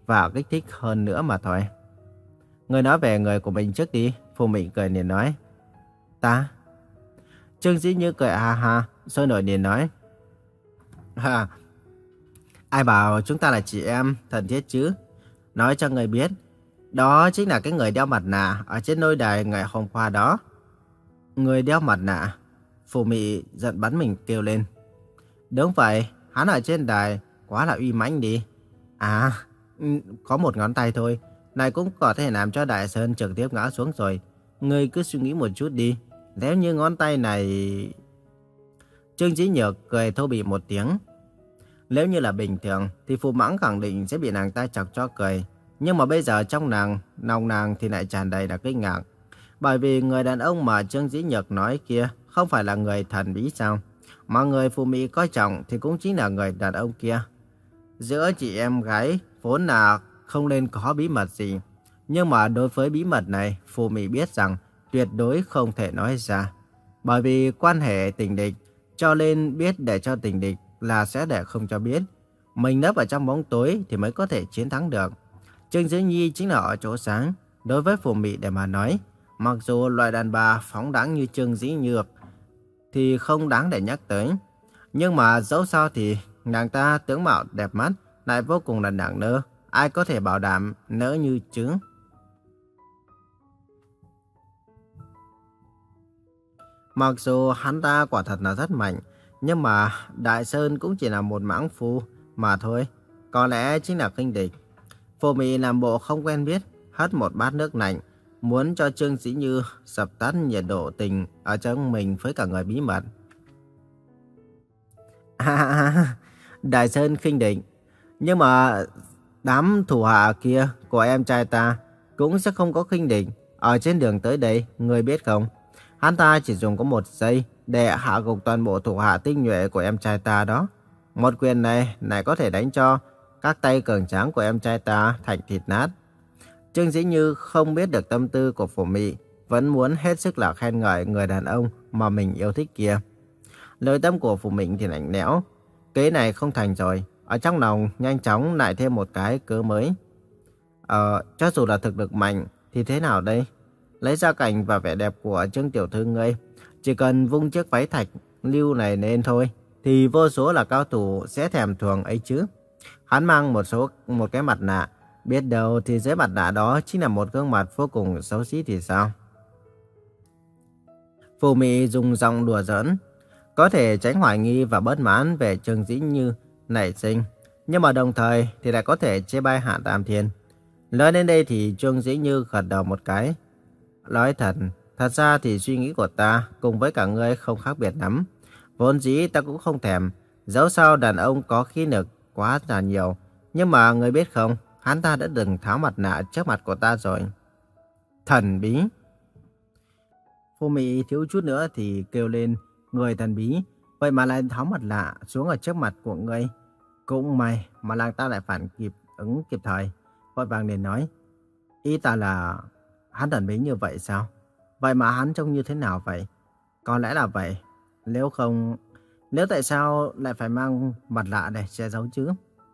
và kích thích hơn nữa mà thôi. Người nói về người của mình trước đi, Phù Mị cười liền nói. Ta? Trương Dĩ Như cười ha ha, sôi nổi liền nói. Ha, ai bảo chúng ta là chị em thân thiết chứ? Nói cho người biết, đó chính là cái người đeo mặt nạ ở trên lôi đài ngày hôm qua đó. Người đeo mặt nạ? Phù Mị giận bắn mình kêu lên. Đúng vậy, hắn ở trên đài quá là uy mãnh đi. À, ừ, có một ngón tay thôi, này cũng có thể làm cho Đại Sơn trực tiếp ngã xuống rồi. Ngươi cứ suy nghĩ một chút đi, nếu như ngón tay này... Trương Chí Nhược cười thô bỉ một tiếng. Nếu như là bình thường thì Phù Mãng khẳng định sẽ bị nàng ta chọc cho cười. Nhưng mà bây giờ trong nàng, lòng nàng thì lại tràn đầy là kinh ngạc. Bởi vì người đàn ông mà Trương Dĩ Nhược nói kia không phải là người thần bí sao? Mà người Phù Mị coi trọng thì cũng chính là người đàn ông kia. Giữa chị em gái vốn là không nên có bí mật gì. Nhưng mà đối với bí mật này, Phù Mị biết rằng tuyệt đối không thể nói ra. Bởi vì quan hệ tình địch, cho nên biết để cho tình địch là sẽ để không cho biết. Mình nấp ở trong bóng tối thì mới có thể chiến thắng được. Trương Dĩ Nhi chính là ở chỗ sáng. Đối với Phù Mị để mà nói, mặc dù loại đàn bà phóng đãng như Trương Dĩ Nhược thì không đáng để nhắc tới. Nhưng mà dẫu sao thì nàng ta tướng mạo đẹp mắt, lại vô cùng là nặng nơ. Ai có thể bảo đảm nỡ như chứ? Mặc dù hắn ta quả thật là rất mạnh, nhưng mà Đại Sơn cũng chỉ là một mãng phu mà thôi. Có lẽ chính là khinh địch. Phù Mị làm bộ không quen biết, hất một bát nước lạnh, muốn cho Trương Dĩ Như dập tắt nhiệt độ tình ở trong mình với cả người bí mật. À, Đại Sơn khinh địch. Nhưng mà đám thủ hạ kia của em trai ta cũng sẽ không có khinh địch. Ở trên đường tới đây, người biết không? Hắn ta chỉ dùng có một giây để hạ gục toàn bộ thủ hạ tinh nhuệ của em trai ta đó. Một quyền này này có thể đánh cho các tay cường tráng của em trai ta thành thịt nát. Trương Dĩ Như không biết được tâm tư của Phù Mị, vẫn muốn hết sức là khen ngợi người đàn ông mà mình yêu thích kia. Lời tâm của Phù Mị thì lạnh lẽo. Kế này không thành rồi. Ở trong lòng nhanh chóng lại thêm một cái cớ mới. Ờ, cho dù là thực lực mạnh thì thế nào đây? Lấy gia cảnh và vẻ đẹp của Trương tiểu thư ngươi, chỉ cần vung chiếc váy thạch lưu này lên thôi, thì vô số là cao thủ sẽ thèm thuồng ấy chứ. Hắn mang một số một cái mặt nạ, biết đâu thì dưới mặt nạ đó chính là một gương mặt vô cùng xấu xí thì sao? Phù Mị dùng giọng đùa giỡn, có thể tránh hoài nghi và bất mãn về Trương Dĩ Như nảy sinh, nhưng mà đồng thời thì lại có thể chê bai Hạ Tam Thiên. Nói đến đây thì Trương Dĩ Như gật đầu một cái. Nói thật, thật ra thì suy nghĩ của ta cùng với cả ngươi không khác biệt lắm. Vốn dĩ ta cũng không thèm, dẫu sao đàn ông có khí lực quá là nhiều. Nhưng mà ngươi biết không, hắn ta đã từng tháo mặt nạ trước mặt của ta rồi. Thần bí. Phù Mị thiếu chút nữa thì kêu lên, người thần bí, vậy mà lại tháo mặt nạ xuống ở trước mặt của ngươi. Cũng may mà nàng ta lại phản kịp ứng kịp thời, vội vàng liền nói, ý ta là hắn thần bí như vậy sao? Vậy mà hắn trông như thế nào vậy? Có lẽ là vậy. Nếu không, nếu tại sao lại phải mang mặt nạ để che giấu chứ?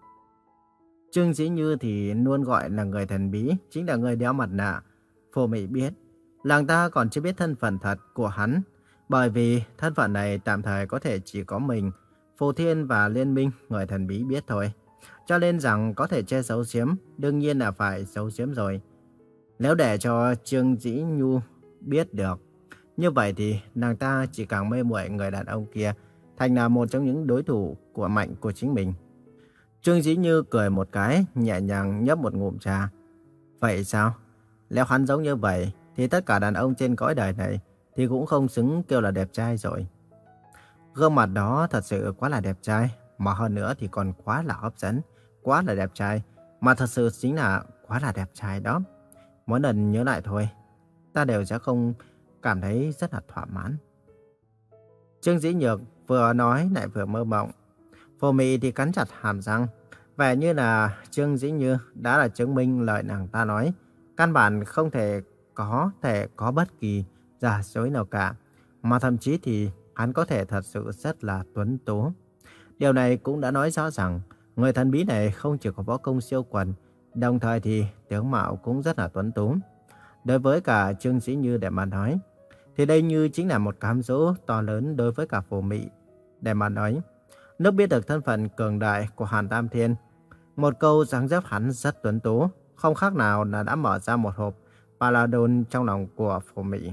Trương Dĩ Như thì luôn gọi là người thần bí, chính là người đeo mặt nạ. Phù Mị biết, nàng ta còn chưa biết thân phận thật của hắn, bởi vì thân phận này tạm thời có thể chỉ có mình, Phù Thiên và Liên Minh người thần bí biết thôi. Cho nên rằng có thể che giấu giếm, đương nhiên là phải giấu giếm rồi. Nếu để cho Trương Dĩ Nhu biết được, như vậy thì nàng ta chỉ càng mê muội người đàn ông kia, thành là một trong những đối thủ của mạnh của chính mình. Trương Dĩ Như cười một cái, nhẹ nhàng nhấp một ngụm trà. Vậy sao? Nếu hắn giống như vậy, thì tất cả đàn ông trên cõi đời này thì cũng không xứng kêu là đẹp trai rồi. Gương mặt đó thật sự quá là đẹp trai, mà hơn nữa thì còn quá là hấp dẫn, quá là đẹp trai, mà thật sự chính là quá là đẹp trai đó. Mỗi lần nhớ lại thôi, ta đều sẽ không cảm thấy rất là thỏa mãn. Trương Dĩ Nhược vừa nói lại vừa mơ mộng. Phù Mị thì cắn chặt hàm răng, vẻ như là Trương Dĩ Như đã là chứng minh lời nàng ta nói, căn bản không thể có thể có bất kỳ giả dối nào cả, mà thậm chí thì hắn có thể thật sự rất là tuấn tú. Điều này cũng đã nói rõ rằng người thần bí này không chỉ có võ công siêu quần, Đồng thời thì tướng mạo cũng rất là tuấn tú. Đối với cả Trương Dĩ Như để mà nói, thì đây như chính là một cám dỗ to lớn đối với cả Phù Mị. Để mà nói, lúc biết được thân phận cường đại của Hàn Tam Thiên, một câu dáng dấp hắn rất tuấn tú, không khác nào là đã mở ra một hộp Paladon trong lòng của Phù Mị.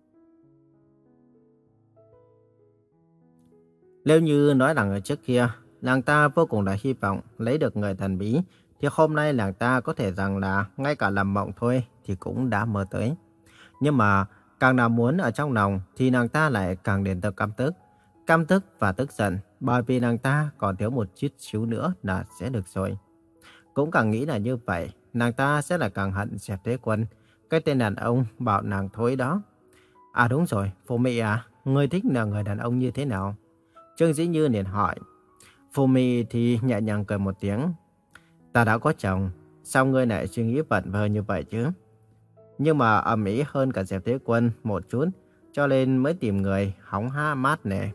Nếu như nói rằng ở trước kia, nàng ta vô cùng là hy vọng lấy được người thần bí, thì hôm nay nàng ta có thể rằng là ngay cả làm mộng thôi thì cũng đã mơ tới. Nhưng mà càng nào muốn ở trong lòng thì nàng ta lại càng đến tới căm tức. Căm tức và tức giận bởi vì nàng ta còn thiếu một chút xíu nữa là sẽ được rồi. Cũng càng nghĩ là như vậy, nàng ta sẽ là càng hận Diệp Thế Quân, cái tên đàn ông bảo nàng thối đó. À đúng rồi, Phù Mị à, ngươi thích là người đàn ông như thế nào? Trương Dĩ Như liền hỏi. Phù Mị thì nhẹ nhàng cười một tiếng. Ta đã có chồng, sao ngươi lại suy nghĩ vẩn vơ như vậy chứ? Nhưng mà ầm ĩ hơn cả Diệp Thế Quân một chút, cho nên mới tìm người hóng ha mát nè.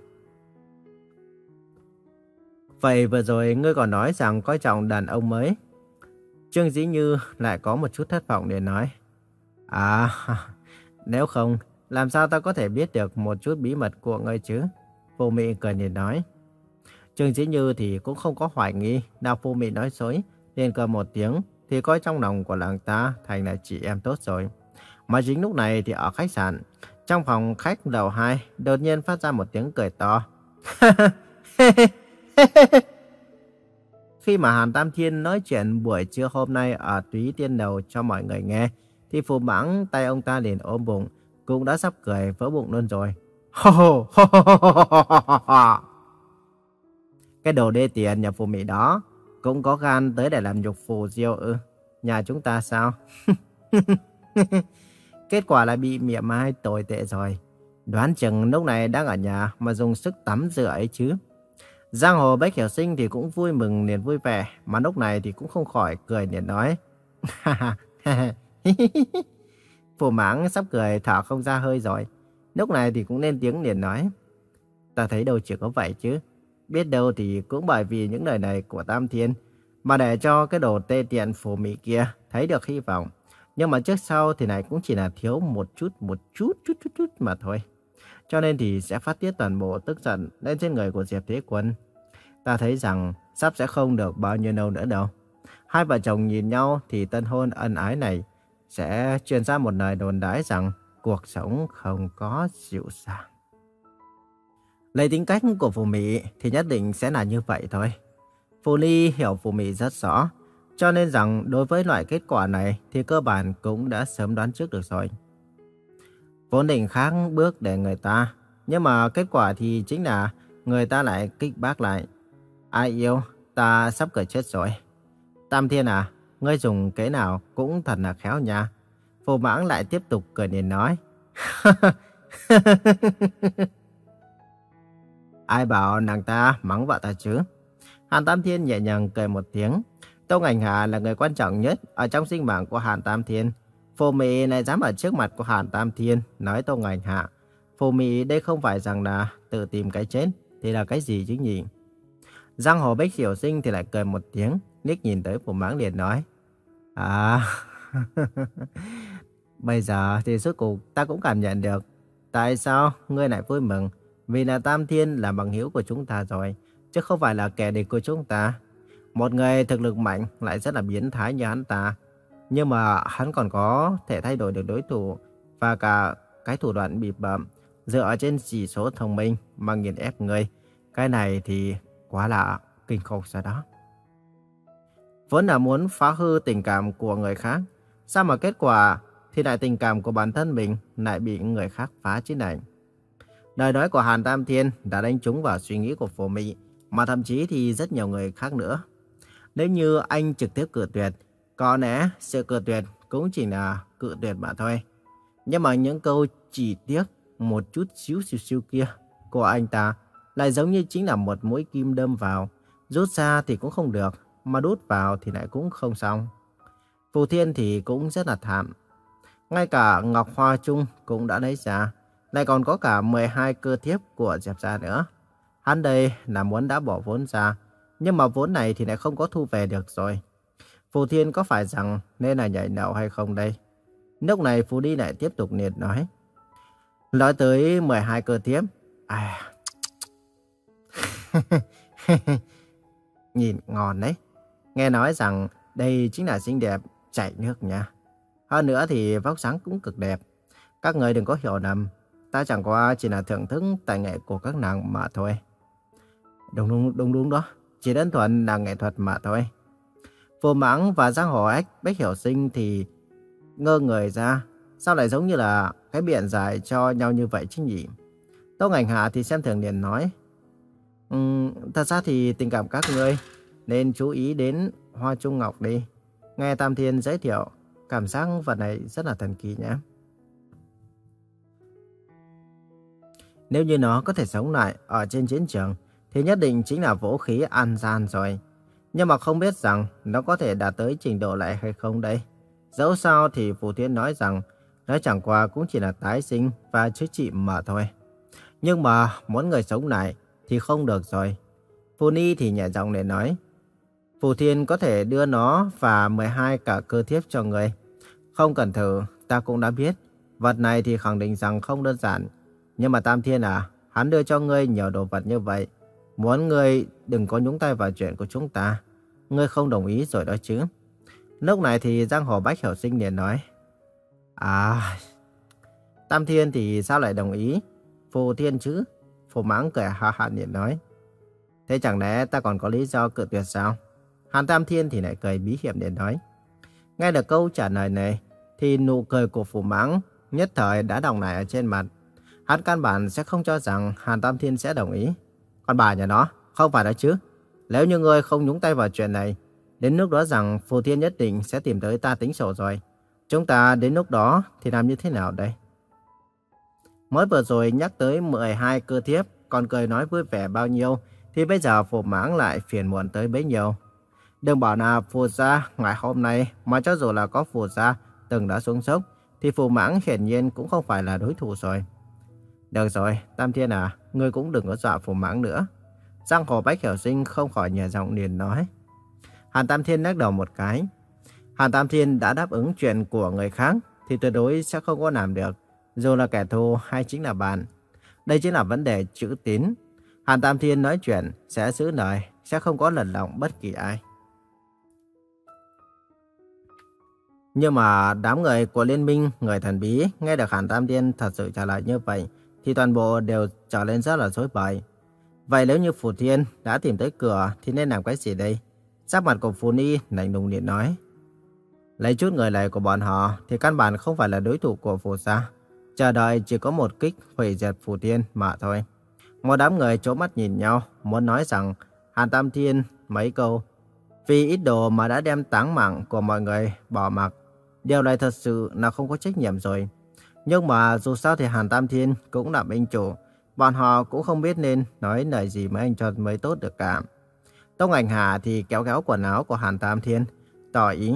Vậy vừa rồi ngươi còn nói rằng coi trọng đàn ông mới. Trương Dĩ Như lại có một chút thất vọng để nói. À, nếu không, làm sao ta có thể biết được một chút bí mật của ngươi chứ? Phù Mị cười nhìn nói. Trương Dĩ Như thì cũng không có hoài nghi nào Phù Mị nói dối, liền cười một tiếng thì coi trong lòng của nàng ta thành là chị em tốt rồi. Mà chính lúc này thì ở khách sạn, trong phòng khách lầu hai đột nhiên phát ra một tiếng cười to. Khi mà Hàn Tam Thiên nói chuyện buổi trưa hôm nay ở Túy Tiên Lầu cho mọi người nghe, thì Phù Mãng tay ông ta liền ôm bụng, cũng đã sắp cười vỡ bụng luôn rồi. Cái đồ đê tiện nhà Phù Mị đó cũng có gan tới để làm nhục Phù Diêu ư? Nhà chúng ta sao? Kết quả là bị mỉa mai tồi tệ rồi. Đoán chừng lúc này đang ở nhà mà dùng sức tắm rửa ấy chứ. Giang hồ Bách Hiểu Sinh thì cũng vui mừng liền vui vẻ, mà lúc này thì cũng không khỏi cười liền nói. Phù Mãng sắp cười thở không ra hơi rồi. Lúc này thì cũng lên tiếng liền nói. Ta thấy đâu chỉ có vậy chứ. Biết đâu thì cũng bởi vì những lời này của Tam Thiên mà để cho cái đồ tê tiện Phù Mị kia thấy được hy vọng. Nhưng mà trước sau thì này cũng chỉ là thiếu một chút, một chút, chút, chút, chút mà thôi. Cho nên thì sẽ phát tiết toàn bộ tức giận lên trên người của Diệp Thế Quân. Ta thấy rằng sắp sẽ không được bao nhiêu lâu nữa đâu. Hai vợ chồng nhìn nhau thì tân hôn ân ái này sẽ truyền ra một lời đồn đãi rằng cuộc sống không có dịu dàng. Lấy tính cách của Phù Mị thì nhất định sẽ là như vậy thôi. Phù Ly hiểu Phù Mị rất rõ, cho nên rằng đối với loại kết quả này thì cơ bản cũng đã sớm đoán trước được rồi. Vốn định khác bước để người ta, nhưng mà kết quả thì chính là người ta lại kích bác lại. Ai yêu, ta sắp cười chết rồi. Tam Thiên à, ngươi dùng kế nào cũng thật là khéo nha. Phù Mãng lại tiếp tục cười nhìn nói. Ai bảo nàng ta mắng vợ ta chứ? Hàn Tam Thiên nhẹ nhàng cười một tiếng. Tông Ảnh Hà là người quan trọng nhất ở trong sinh mạng của Hàn Tam Thiên. Phù Mị này dám ở trước mặt của Hàn Tam Thiên nói Tông Ảnh Hà. Phù Mị đây không phải rằng là tự tìm cái chết thì là cái gì chứ nhỉ? Giang Hồ Bách Hiểu Sinh thì lại cười một tiếng, liếc nhìn tới Phù Mãng liền nói. À, bây giờ thì suốt cuộc ta cũng cảm nhận được. Tại sao ngươi lại vui mừng? Vì là Tam Thiên là bằng hữu của chúng ta rồi, chứ không phải là kẻ địch của chúng ta. Một người thực lực mạnh lại rất là biến thái như hắn ta. Nhưng mà hắn còn có thể thay đổi được đối thủ và cả cái thủ đoạn bịp bợm dựa trên chỉ số thông minh mà nghiền ép người. Cái này thì quá là kinh khủng rồi đó. Vốn là muốn phá hư tình cảm của người khác, sao mà kết quả thì lại tình cảm của bản thân mình lại bị người khác phá chứ này. Lời nói của Hàn Tam Thiên đã đánh trúng vào suy nghĩ của Phù Mị, mà thậm chí thì rất nhiều người khác nữa. Nếu như anh trực tiếp cự tuyệt, có lẽ sự cự tuyệt cũng chỉ là cự tuyệt mà thôi. Nhưng mà những câu chỉ tiếc một chút xíu xíu xíu kia của anh ta lại giống như chính là một mũi kim đâm vào. Rút ra thì cũng không được, mà đút vào thì lại cũng không xong. Phù Thiên thì cũng rất là thảm. Ngay cả Ngọc Hoa Trung cũng đã lấy ra, lại còn có cả mười hai cơ thiếp của Diệp gia nữa. Hắn đây là muốn đã bỏ vốn ra, nhưng mà vốn này thì lại không có thu về được rồi. Phù Thiên có phải rằng nên là nhảy lầu hay không đây? Lúc này Phù Đi lại tiếp tục liệt nói. Nói tới mười hai cơ thiếp. À... Nhìn ngon đấy. Nghe nói rằng đây chính là xinh đẹp chảy nước nha. Hơn nữa thì vóc dáng cũng cực đẹp. Các người đừng có hiểu lầm. Ta chẳng qua chỉ là thưởng thức tài nghệ của các nàng mà thôi. Đúng đúng đúng đúng đó. Chỉ đơn thuần là nghệ thuật mà thôi. Phù Mãng và Giang Hồ Ếch Bách Hiểu Sinh thì ngơ người ra. Sao lại giống như là cái biện giải cho nhau như vậy chứ nhỉ? Tâu Ngành Hạ thì xem thường liền nói. Um, thật ra thì tình cảm các ngươi nên chú ý đến Hoa Trung Ngọc đi. Nghe Tam Thiên giới thiệu, cảm giác vật này rất là thần kỳ nhé. Nếu như nó có thể sống lại ở trên chiến trường, thì nhất định chính là vũ khí an gian rồi. Nhưng mà không biết rằng nó có thể đạt tới trình độ lại hay không đây. Dẫu sao thì Phù Thiên nói rằng nó chẳng qua cũng chỉ là tái sinh và chữa trị mà thôi. Nhưng mà muốn người sống lại thì không được rồi. Phù Ni thì nhẹ giọng để nói. Phù Thiên có thể đưa nó và mười hai cả cơ thiếp cho người. Không cần thử, ta cũng đã biết. Vật này thì khẳng định rằng không đơn giản. Nhưng mà Tam Thiên à, hắn đưa cho ngươi nhiều đồ vật như vậy. Muốn ngươi đừng có nhúng tay vào chuyện của chúng ta. Ngươi không đồng ý rồi đó chứ. Lúc này thì Giang Hồ Bách Hiểu Sinh liền nói. À, Tam Thiên thì sao lại đồng ý? Phù Thiên chứ? Phù Mãng cười ha ha liền nói. Thế chẳng lẽ ta còn có lý do cự tuyệt sao? Hàn Tam Thiên thì lại cười bí hiểm để nói. Nghe được câu trả lời này thì nụ cười của Phù Mãng nhất thời đã đọng lại ở trên mặt. Hắn căn bản sẽ không cho rằng Hàn Tam Thiên sẽ đồng ý. Còn bà nhà nó, không phải đó chứ. Nếu như ngươi không nhúng tay vào chuyện này, đến lúc đó rằng Phù Thiên nhất định sẽ tìm tới ta tính sổ rồi. Chúng ta đến lúc đó thì làm như thế nào đây? Mới vừa rồi nhắc tới mười hai cơ thiếp, còn cười nói vui vẻ bao nhiêu, thì bây giờ Phù Mãng lại phiền muộn tới bấy nhiêu. Đừng bảo là Phù gia ngày hôm nay, mà cho dù là có Phù gia từng đã xuống dốc, thì Phù Mãng hiển nhiên cũng không phải là đối thủ rồi. Được rồi, Tam Thiên à, ngươi cũng đừng có dọa Phù Mãng nữa. Giang Hồ Bách Hiểu Sinh không khỏi nhẹ giọng liền nói. Hàn Tam Thiên lắc đầu một cái. Hàn Tam Thiên đã đáp ứng chuyện của người khác thì tuyệt đối sẽ không có làm được, dù là kẻ thù hay chính là bạn. Đây chính là vấn đề chữ tín. Hàn Tam Thiên nói chuyện sẽ giữ lời, sẽ không có lật lọng bất kỳ ai. Nhưng mà đám người của Liên minh người thần bí nghe được Hàn Tam Thiên thật sự trả lời như vậy thì toàn bộ đều trở lên rất là rối bời. Vậy nếu như Phù Thiên đã tìm tới cửa thì nên làm cái gì đây? Sắc mặt của Phù Ni lạnh lùng liền nói. Lấy chút người này của bọn họ thì căn bản không phải là đối thủ của Phù gia. Chờ đợi chỉ có một kích hủy diệt Phù Thiên mà thôi. Một đám người trố mắt nhìn nhau muốn nói rằng Hàn Tam Thiên mấy câu. Vì ít đồ mà đã đem táng mạng của mọi người bỏ mặc. Điều này thật sự là không có trách nhiệm rồi. Nhưng mà dù sao thì Hàn Tam Thiên cũng là minh chủ. Bọn họ cũng không biết nên nói lời gì với anh cho mới tốt được cả. Tông Ảnh Hà thì kéo kéo quần áo của Hàn Tam Thiên, tỏ ý.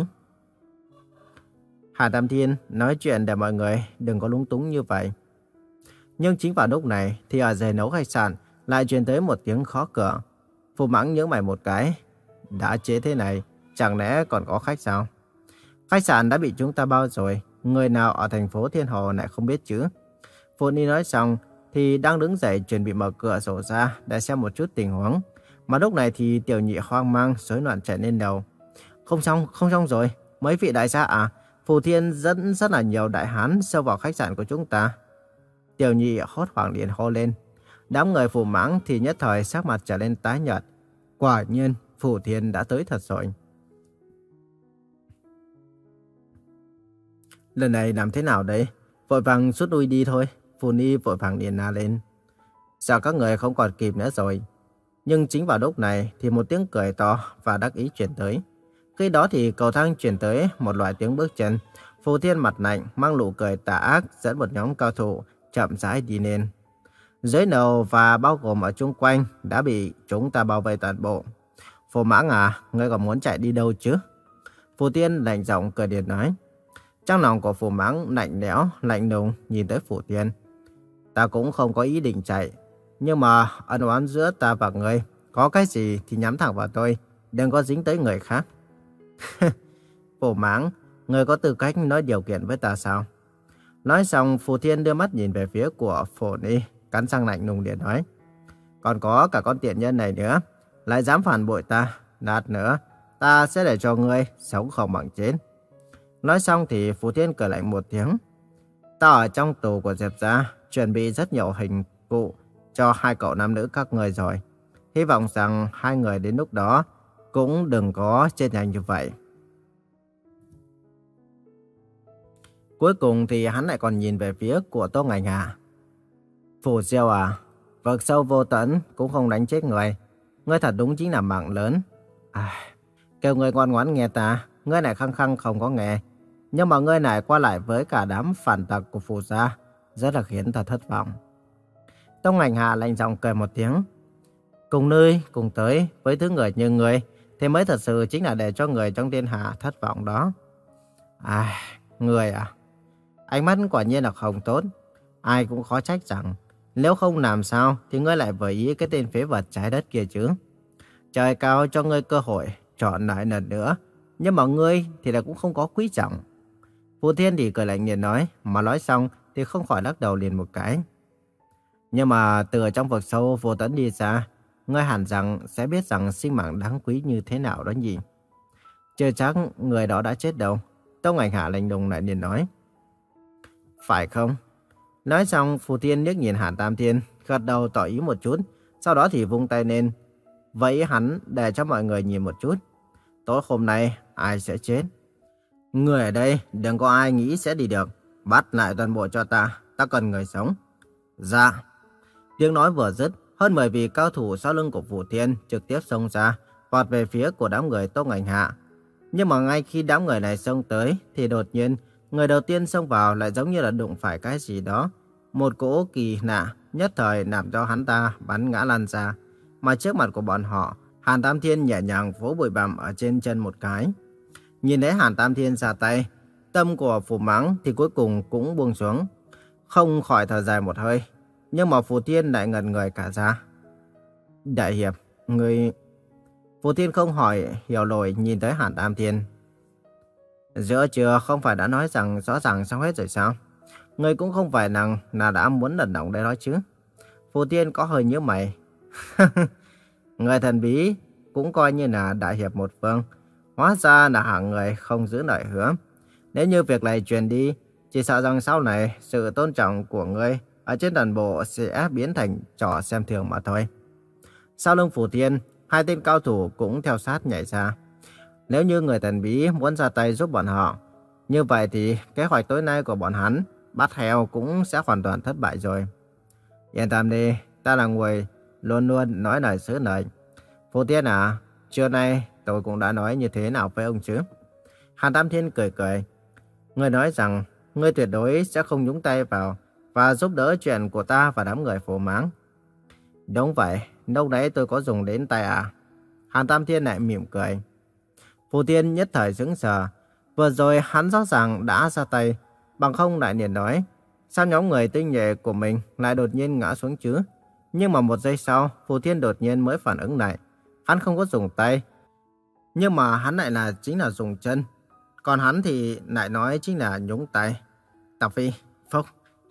Hàn Tam Thiên nói chuyện để mọi người đừng có lúng túng như vậy. Nhưng chính vào lúc này thì ở giày nấu khách sạn lại truyền tới một tiếng khó cửa. Phù Mãng nhướng mày một cái. Đã chế thế này, chẳng lẽ còn có khách sao? Khách sạn đã bị chúng ta bao rồi, người nào ở thành phố Thiên Hồ lại không biết chứ? Phù Ni nói xong thì đang đứng dậy chuẩn bị mở cửa sổ ra để xem một chút tình huống. Mà lúc này thì Tiểu Nhị hoang mang rối loạn chạy lên đầu. Không xong, không xong rồi. Mấy vị đại gia à? Phù Thiên dẫn rất là nhiều đại hán xông vào khách sạn của chúng ta. Tiểu Nhị hốt hoảng liền hô lên. Đám người Phù Mãng thì nhất thời sắc mặt trở lên tái nhợt. Quả nhiên Phù Thiên đã tới thật rồi. Lần này làm thế nào đây? Vội vàng rút lui đi thôi. Phù Ni vội vàng liền la lên. Sao các người không còn kịp nữa rồi? Nhưng chính vào lúc này thì một tiếng cười to và đắc ý truyền tới. Khi đó thì cầu thang truyền tới một loại tiếng bước chân. Phù Thiên mặt lạnh mang nụ cười tà ác dẫn một nhóm cao thủ chậm rãi đi lên. Dưới lầu và bao gồm ở chung quanh đã bị chúng ta bao vây toàn bộ. Phù Mãng à, ngươi còn muốn chạy đi đâu chứ? Phù Thiên lạnh giọng cười điên nói. Trong lòng của Phù Mãng lạnh lẽo, lạnh lùng nhìn tới Phù Thiên. Ta cũng không có ý định chạy. Nhưng mà ân oán giữa ta và ngươi, có cái gì thì nhắm thẳng vào tôi, đừng có dính tới người khác. Phù Mãng, người có tư cách nói điều kiện với ta sao? Nói xong, Phù Thiên đưa mắt nhìn về phía của Phổ Ni, cắn răng lạnh lùng điện nói. Còn có cả con tiện nhân này nữa, lại dám phản bội ta, lát nữa, ta sẽ để cho ngươi sống không bằng chết. Nói xong thì Phù Thiên cười lạnh một tiếng. Ta ở trong tù của Diệp gia, chuẩn bị rất nhiều hình cụ cho hai cậu nam nữ các người rồi. Hy vọng rằng hai người đến lúc đó cũng đừng có chết nhanh như vậy. Cuối cùng thì hắn lại còn nhìn về phía của Tô Ngải Hà. Phù Diêu à, vực sâu vô tận cũng không đánh chết người. Ngươi thật đúng chính là mạng lớn. À, kêu ngươi ngoan ngoãn nghe ta, ngươi này khăng khăng không có nghe. Nhưng mà ngươi này qua lại với cả đám phản tặc của Phù gia, rất là khiến ta thất vọng. Tô Ngải Hà lạnh giọng cười một tiếng. Cùng nơi, cùng tới với thứ người như ngươi, thì mới thật sự chính là để cho người trong thiên hạ thất vọng đó. À, người à, ánh mắt quả nhiên là không tốt. Ai cũng khó trách rằng, nếu không làm sao thì ngươi lại vừa ý cái tên phế vật trái đất kia chứ. Trời cao cho ngươi cơ hội chọn lại lần nữa, nhưng mà ngươi thì là cũng không có quý trọng. Phù Thiên thì cười lạnh liền nói, mà nói xong thì không khỏi lắc đầu liền một cái. Nhưng mà từ trong vực sâu vô tận đi ra, ngươi hẳn rằng sẽ biết rằng sinh mạng đáng quý như thế nào đó nhỉ. Chưa chắc người đó đã chết đâu. Tô Ngải Hà lạnh lùng lại liền nói. Phải không? Nói xong, Phù Thiên liếc nhìn Hàn Tam Thiên, gật đầu tỏ ý một chút, sau đó thì vung tay lên, vẫy hắn để cho mọi người nhìn một chút. Tối hôm nay ai sẽ chết? Người ở đây đừng có ai nghĩ sẽ đi được, bắt lại toàn bộ cho ta, ta cần người sống. Dạ. Tiếng nói vừa dứt, hơn mười vị cao thủ sau lưng của Phù Thiên trực tiếp xông ra, vọt về phía của đám người Tô Ngải Hạ. Nhưng mà ngay khi đám người này xông tới, thì đột nhiên, người đầu tiên xông vào lại giống như là đụng phải cái gì đó. Một cỗ kỳ lạ nhất thời làm cho hắn ta bắn ngã lăn ra. Mà trước mặt của bọn họ, Hàn Tam Thiên nhẹ nhàng vỗ bụi bặm ở trên chân một cái. Nhìn thấy Hàn Tam Thiên ra tay, tâm của Phù Mãng thì cuối cùng cũng buông xuống. Không khỏi thở dài một hơi, nhưng mà Phù Thiên lại ngẩn người cả ra. Đại hiệp, người... Phù Thiên không hỏi hiểu nổi nhìn tới Hàn Tam Thiên. Giữa trưa không phải đã nói rằng rõ ràng xong hết rồi sao? Người cũng không phải rằng là đã muốn lần động đây đó chứ. Phù Thiên có hơi nhíu mày. Người thần bí cũng coi như là đại hiệp một phương. Hóa ra là hạng người không giữ lời hứa. Nếu như việc này truyền đi, chỉ sợ rằng sau này sự tôn trọng của ngươi ở trên toàn bộ sẽ biến thành trò xem thường mà thôi. Sau lưng Phù Thiên, hai tên cao thủ cũng theo sát nhảy ra. Nếu như người thần bí muốn ra tay giúp bọn họ, như vậy thì kế hoạch tối nay của bọn hắn bắt heo cũng sẽ hoàn toàn thất bại rồi. Yên tâm đi, ta là người luôn luôn nói lời giữ lời. Phù Thiên à, trưa nay tôi cũng đã nói như thế nào với ông chứ? Hàn Tam Thiên cười cười. Ngươi nói rằng ngươi tuyệt đối sẽ không nhúng tay vào và giúp đỡ chuyện của ta và đám người Phù Mãng. Đúng vậy, lúc nãy tôi có dùng đến tay à? Hàn Tam Thiên lại mỉm cười. Phù Thiên nhất thời sững sờ. Vừa rồi hắn rõ ràng đã ra tay, bằng không lại liền nói. Sao nhóm người tinh nhuệ của mình lại đột nhiên ngã xuống chứ? Nhưng mà một giây sau, Phù Thiên đột nhiên mới phản ứng lại. Hắn không có dùng tay, nhưng mà hắn lại là chính là dùng chân. Còn hắn thì lại nói chính là nhúng tay. Tạp Phi, Phúc.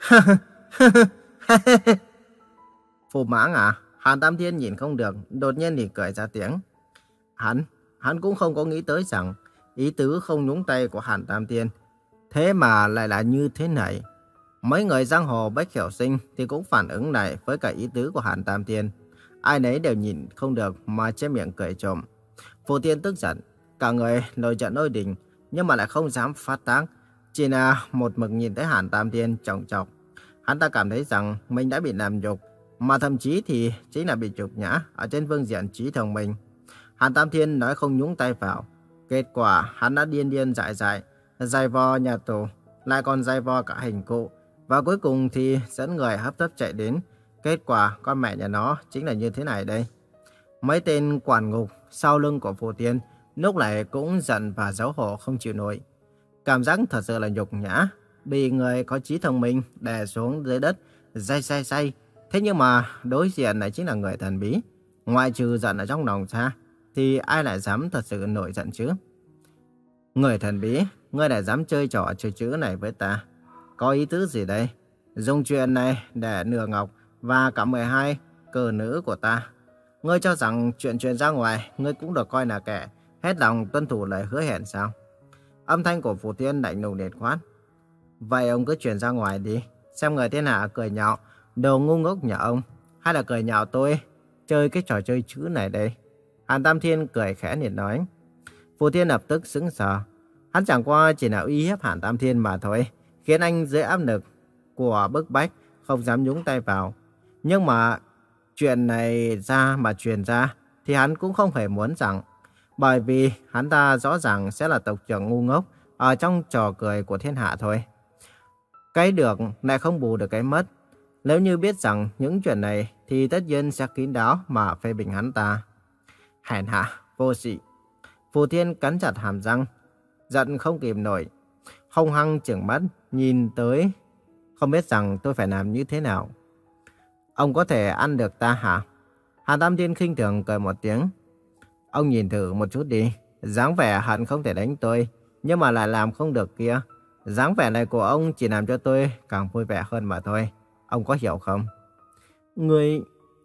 Phù Mãng à? Hàn Tam Thiên nhìn không được, đột nhiên thì cười ra tiếng. Hắn, hắn cũng không có nghĩ tới rằng ý tứ không nhúng tay của Hàn Tam Thiên thế mà lại là như thế này. Mấy người giang hồ Bách Hiểu Sinh thì cũng phản ứng lại với cả ý tứ của Hàn Tam Thiên. Ai nấy đều nhìn không được mà che miệng cười trộm. Phù Thiên tức giận, cả người nổi trận lôi đình, nhưng mà lại không dám phát tác, chỉ là một mực nhìn thấy Hàn Tam Thiên chòng chọc. Hắn ta cảm thấy rằng mình đã bị làm nhục, mà thậm chí thì chính là bị nhục nhã ở trên phương diện trí thông minh. Hàn Tam Thiên nói không nhúng tay vào, kết quả hắn đã điên điên dại dại, giày vò nhà tù, lại còn giày vò cả hình cụ, và cuối cùng thì dẫn người hấp tấp chạy đến. Kết quả con mẹ nhà nó chính là như thế này đây. Mấy tên quản ngục sau lưng của Phù Thiên lúc này cũng giận và xấu hổ không chịu nổi. Cảm giác thật sự là nhục nhã, bị người có trí thông minh đè xuống dưới đất, day day day. Thế nhưng mà đối diện lại chính là người thần bí. Ngoại trừ giận ở trong lòng ra, thì ai lại dám thật sự nổi giận chứ? Người thần bí, ngươi lại dám chơi trò chơi chữ này với ta. Có ý tứ gì đây? Dùng chuyện này để lừa Ngọc và cả mười hai cờ nữ của ta. Ngươi cho rằng chuyện truyền ra ngoài, ngươi cũng được coi là kẻ hết lòng tuân thủ lời hứa hẹn sao? Âm thanh của Phù Thiên lạnh lùng đệt quát. Vậy ông cứ truyền ra ngoài đi, xem người thiên hạ cười nhạo đồ ngu ngốc nhà ông, hay là cười nhạo tôi chơi cái trò chơi chữ này đây. Hàn Tam Thiên cười khẽ liền nói. Phù Thiên lập tức sững sờ. Hắn chẳng qua chỉ là uy hiếp Hàn Tam Thiên mà thôi, khiến anh dưới áp lực của bức bách không dám nhúng tay vào. Nhưng mà chuyện này ra mà truyền ra thì hắn cũng không hề muốn rằng, bởi vì hắn ta rõ ràng sẽ là tộc trưởng ngu ngốc ở trong trò cười của thiên hạ thôi. Cái được lại không bù được cái mất. Nếu như biết rằng những chuyện này thì tất nhiên sẽ kín đáo mà phê bình hắn ta. Hèn hạ, vô sỉ. Phù Thiên cắn chặt hàm răng, giận không kìm nổi, hung hăng trừng mắt nhìn tới, không biết rằng tôi phải làm như thế nào. Ông có thể ăn được ta hả? Hàn Tam Thiên khinh thường cười một tiếng. Ông nhìn thử một chút đi, dáng vẻ hận không thể đánh tôi, nhưng mà lại làm không được kia. Dáng vẻ này của ông chỉ làm cho tôi càng vui vẻ hơn mà thôi. Ông có hiểu không? Người...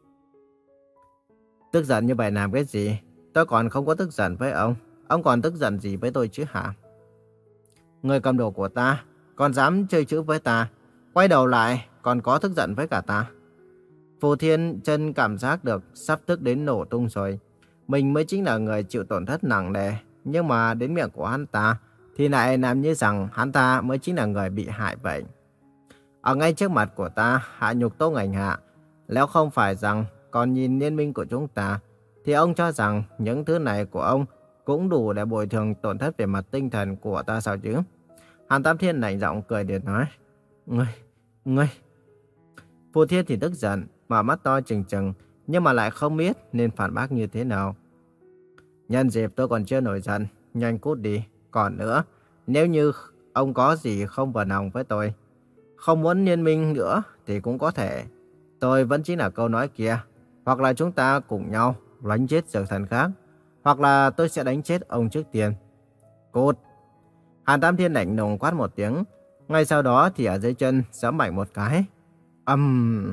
Tức giận như vậy làm cái gì? Tôi còn không có tức giận với ông. Ông còn tức giận gì với tôi chứ hả? Người cầm đồ của ta, còn dám chơi chữ với ta. Quay đầu lại, còn có tức giận với cả ta. Phù Thiên chân cảm giác được sắp tức đến nổ tung rồi. Mình mới chính là người chịu tổn thất nặng nề. Nhưng mà đến miệng của hắn ta thì lại làm như rằng hắn ta mới chính là người bị hại vậy. Ở ngay trước mặt của ta hạ nhục Tô Ngành Hạ. Nếu không phải rằng còn nhìn liên minh của chúng ta, thì ông cho rằng những thứ này của ông cũng đủ để bồi thường tổn thất về mặt tinh thần của ta sao chứ? Hàn Tam Thiên lạnh giọng cười điệt nói. Ngươi, ngươi. Phù Thiên thì tức giận, mà mắt to trừng trừng, nhưng mà lại không biết nên phản bác như thế nào. Nhân dịp tôi còn chưa nổi giận, nhanh cút đi. Còn nữa, nếu như ông có gì không vừa lòng với tôi, không muốn liên minh nữa thì cũng có thể. Tôi vẫn chính là câu nói kia. Hoặc là chúng ta cùng nhau đánh chết dược thần khác, hoặc là tôi sẽ đánh chết ông trước tiên. Cút! Hàn Tam Thiên lạnh lùng quát một tiếng. Ngay sau đó thì ở dưới chân giẫm mạnh một cái. Ầm! Um...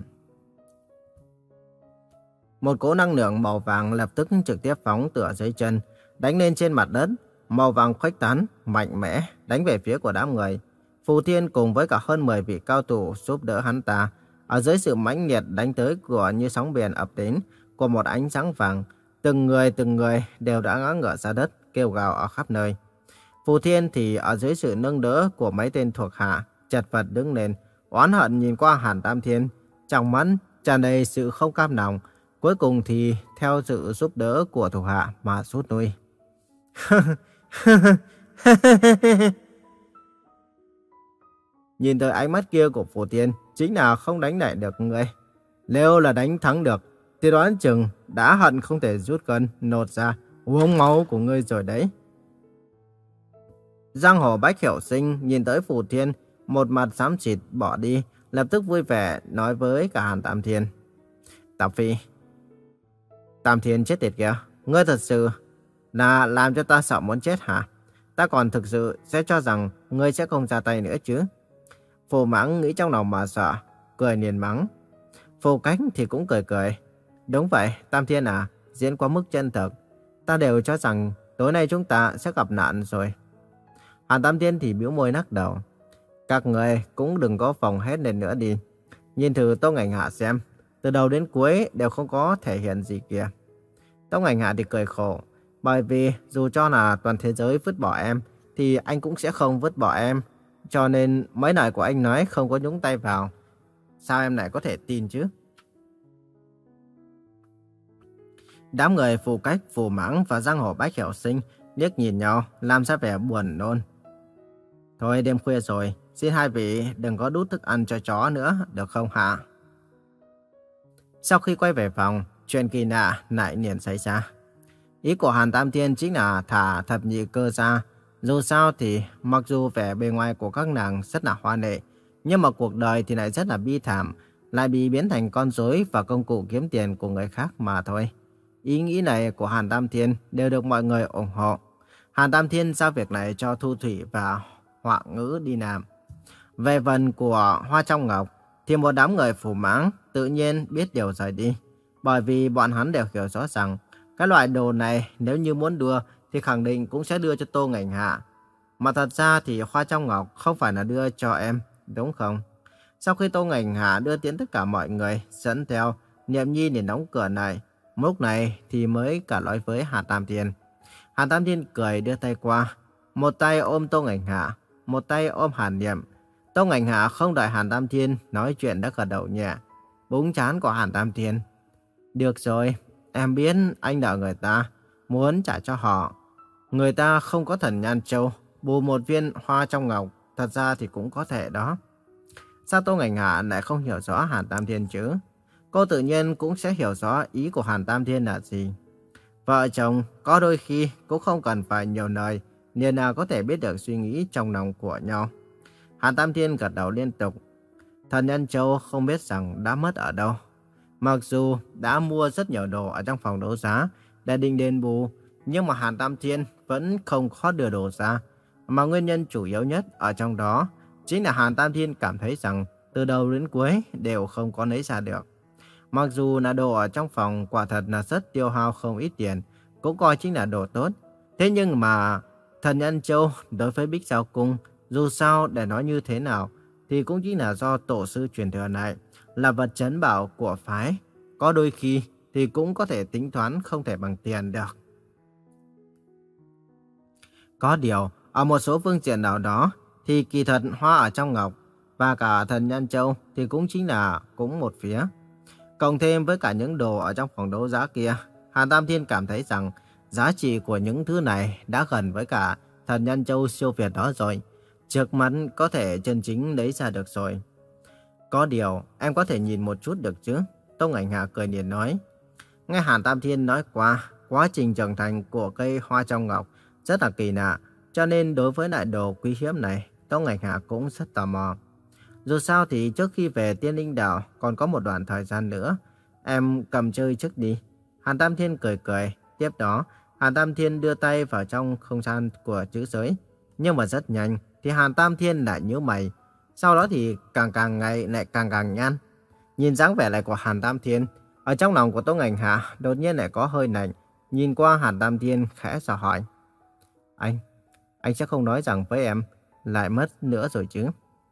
Một cỗ năng lượng màu vàng lập tức trực tiếp phóng từ ở dưới chân, đánh lên trên mặt đất. Màu vàng khuếch tán, mạnh mẽ, đánh về phía của đám người. Phù Thiên cùng với cả hơn mười vị cao thủ giúp đỡ hắn ta. Ở dưới sự mãnh liệt đánh tới của như sóng biển ập đến của một ánh sáng vàng, từng người từng người đều đã ngã ngửa ra đất, kêu gào ở khắp nơi. Phù Thiên thì ở dưới sự nâng đỡ của mấy tên thuộc hạ, chật vật đứng lên, oán hận nhìn qua Hàn Tam Thiên, trong mắt tràn đầy sự không cam lòng, cuối cùng thì theo sự giúp đỡ của thuộc hạ mà rút lui. Nhìn tới ánh mắt kia của Phù Thiên, chính là không đánh lại được người. Nếu là đánh thắng được, thì đoán chừng đã hận không thể rút gân, nột ra, uống máu của ngươi rồi đấy. Giang hồ Bách Hiểu Sinh nhìn tới Phù Thiên, một mặt xám xịt bỏ đi, lập tức vui vẻ nói với cả Hàn Tam Thiên. Tam Phi, Tam Thiên chết tiệt kìa, ngươi thật sự là làm cho ta sợ muốn chết hả? Ta còn thực sự sẽ cho rằng ngươi sẽ không ra tay nữa chứ. Phù Mãng nghĩ trong lòng mà sợ, cười liền mắng. Phù Cách thì cũng cười cười. Đúng vậy, Tam Thiên à, diễn quá mức chân thực. Ta đều cho rằng tối nay chúng ta sẽ gặp nạn rồi. Hàn Tam Thiên thì bĩu môi lắc đầu. Các người cũng đừng có phồng hết lên nữa đi. Nhìn thử Tô Ngành Hạ xem, từ đầu đến cuối đều không có thể hiện gì kìa. Tô Ngành Hạ thì cười khổ, bởi vì dù cho là toàn thế giới vứt bỏ em, thì anh cũng sẽ không vứt bỏ em. Cho nên mấy lời của anh nói không có nhúng tay vào. Sao em lại có thể tin chứ? Đám người Phù Cách, Phù Mãng và Giang Hồ Bách Hiểu Sinh liếc nhìn nhau, làm ra vẻ buồn nôn. Thôi đêm khuya rồi, xin hai vị đừng có đút thức ăn cho chó nữa, được không hả? Sau khi quay về phòng, chuyện kỳ lạ lại liền xảy ra. Ý của Hàn Tam Thiên chính là thả thập nhị cơ ra. Dù sao thì mặc dù vẻ bề ngoài của các nàng rất là hoa lệ, nhưng mà cuộc đời thì lại rất là bi thảm, lại bị biến thành con rối và công cụ kiếm tiền của người khác mà thôi. Ý nghĩ này của Hàn Tam Thiên đều được mọi người ủng hộ. Hàn Tam Thiên giao việc này cho Thu Thủy và Họa Ngữ đi làm. Về phần của Hoa Trong Ngọc thì một đám người phù mãng tự nhiên biết điều rời đi. Bởi vì bọn hắn đều hiểu rõ rằng cái loại đồ này nếu như muốn đưa thì khẳng định cũng sẽ đưa cho Tô Ngành Hạ. Mà thật ra thì Hoa Trong Ngọc không phải là đưa cho em, đúng không? Sau khi Tô Ngành Hạ đưa tiễn tất cả mọi người dẫn theo, Niệm Nhi để đóng cửa lại. Lúc này thì mới cả nói với Hàn Tam Thiên. Hàn Tam Thiên cười đưa tay qua, một tay ôm Tô Ngành Hạ, một tay ôm Hàn Niệm. Tô Ngành Hạ không đợi Hàn Tam Thiên nói chuyện đã gật đầu nhẹ, búng trán của Hàn Tam Thiên. Được rồi, em biết anh nợ người ta, muốn trả cho họ. Người ta không có thần nhan châu, bù một viên hoa trong ngọc, thật ra thì cũng có thể đó. Sao Tô Ngành Hạ lại không hiểu rõ Hàn Tam Thiên chứ? Cô tự nhiên cũng sẽ hiểu rõ ý của Hàn Tam Thiên là gì. Vợ chồng có đôi khi cũng không cần phải nhiều lời, nên là có thể biết được suy nghĩ trong lòng của nhau. Hàn Tam Thiên gật đầu liên tục. Thần Nhân Châu không biết rằng đã mất ở đâu. Mặc dù đã mua rất nhiều đồ ở trong phòng đấu giá để định đền bù, nhưng mà Hàn Tam Thiên vẫn không khó đưa đồ ra. Mà nguyên nhân chủ yếu nhất ở trong đó chính là Hàn Tam Thiên cảm thấy rằng từ đầu đến cuối đều không có lấy ra được. Mặc dù là đồ ở trong phòng quả thật là rất tiêu hao không ít tiền, cũng coi chính là đồ tốt. Thế nhưng mà Thần Nhân Châu đối với Bích Giao Cung, dù sao để nói như thế nào thì cũng chính là do tổ sư truyền thừa này, là vật trấn bảo của phái. Có đôi khi thì cũng có thể tính toán không thể bằng tiền được. Có điều, ở một số phương diện nào đó thì kỳ thật hoa ở trong ngọc và cả Thần Nhân Châu thì cũng chính là cũng một phía. Cộng thêm với cả những đồ ở trong phòng đấu giá kia, Hàn Tam Thiên cảm thấy rằng giá trị của những thứ này đã gần với cả Thần Nhân Châu siêu việt đó rồi. Trước mắt có thể chân chính lấy ra được rồi. Có điều, em có thể nhìn một chút được chứ? Tông Ảnh Hạ cười niềm nói. Nghe Hàn Tam Thiên nói qua, quá trình trưởng thành của cây hoa trong ngọc rất là kỳ lạ, cho nên đối với loại đồ quý hiếm này, Tông Ảnh Hạ cũng rất tò mò. Dù sao thì trước khi về Tiên Linh Đảo còn có một đoạn thời gian nữa, em cầm chơi trước đi. Hàn Tam Thiên cười cười, tiếp đó Hàn Tam Thiên đưa tay vào trong không gian của chữ giới. Nhưng mà rất nhanh thì Hàn Tam Thiên lại nhíu mày, sau đó thì càng càng ngày lại càng càng nhăn. Nhìn dáng vẻ lại của Hàn Tam Thiên, ở trong lòng của Tông Ảnh Hạ đột nhiên lại có hơi lạnh. Nhìn qua Hàn Tam Thiên khẽ dò hỏi. Anh, anh sẽ không nói rằng với em lại mất nữa rồi chứ?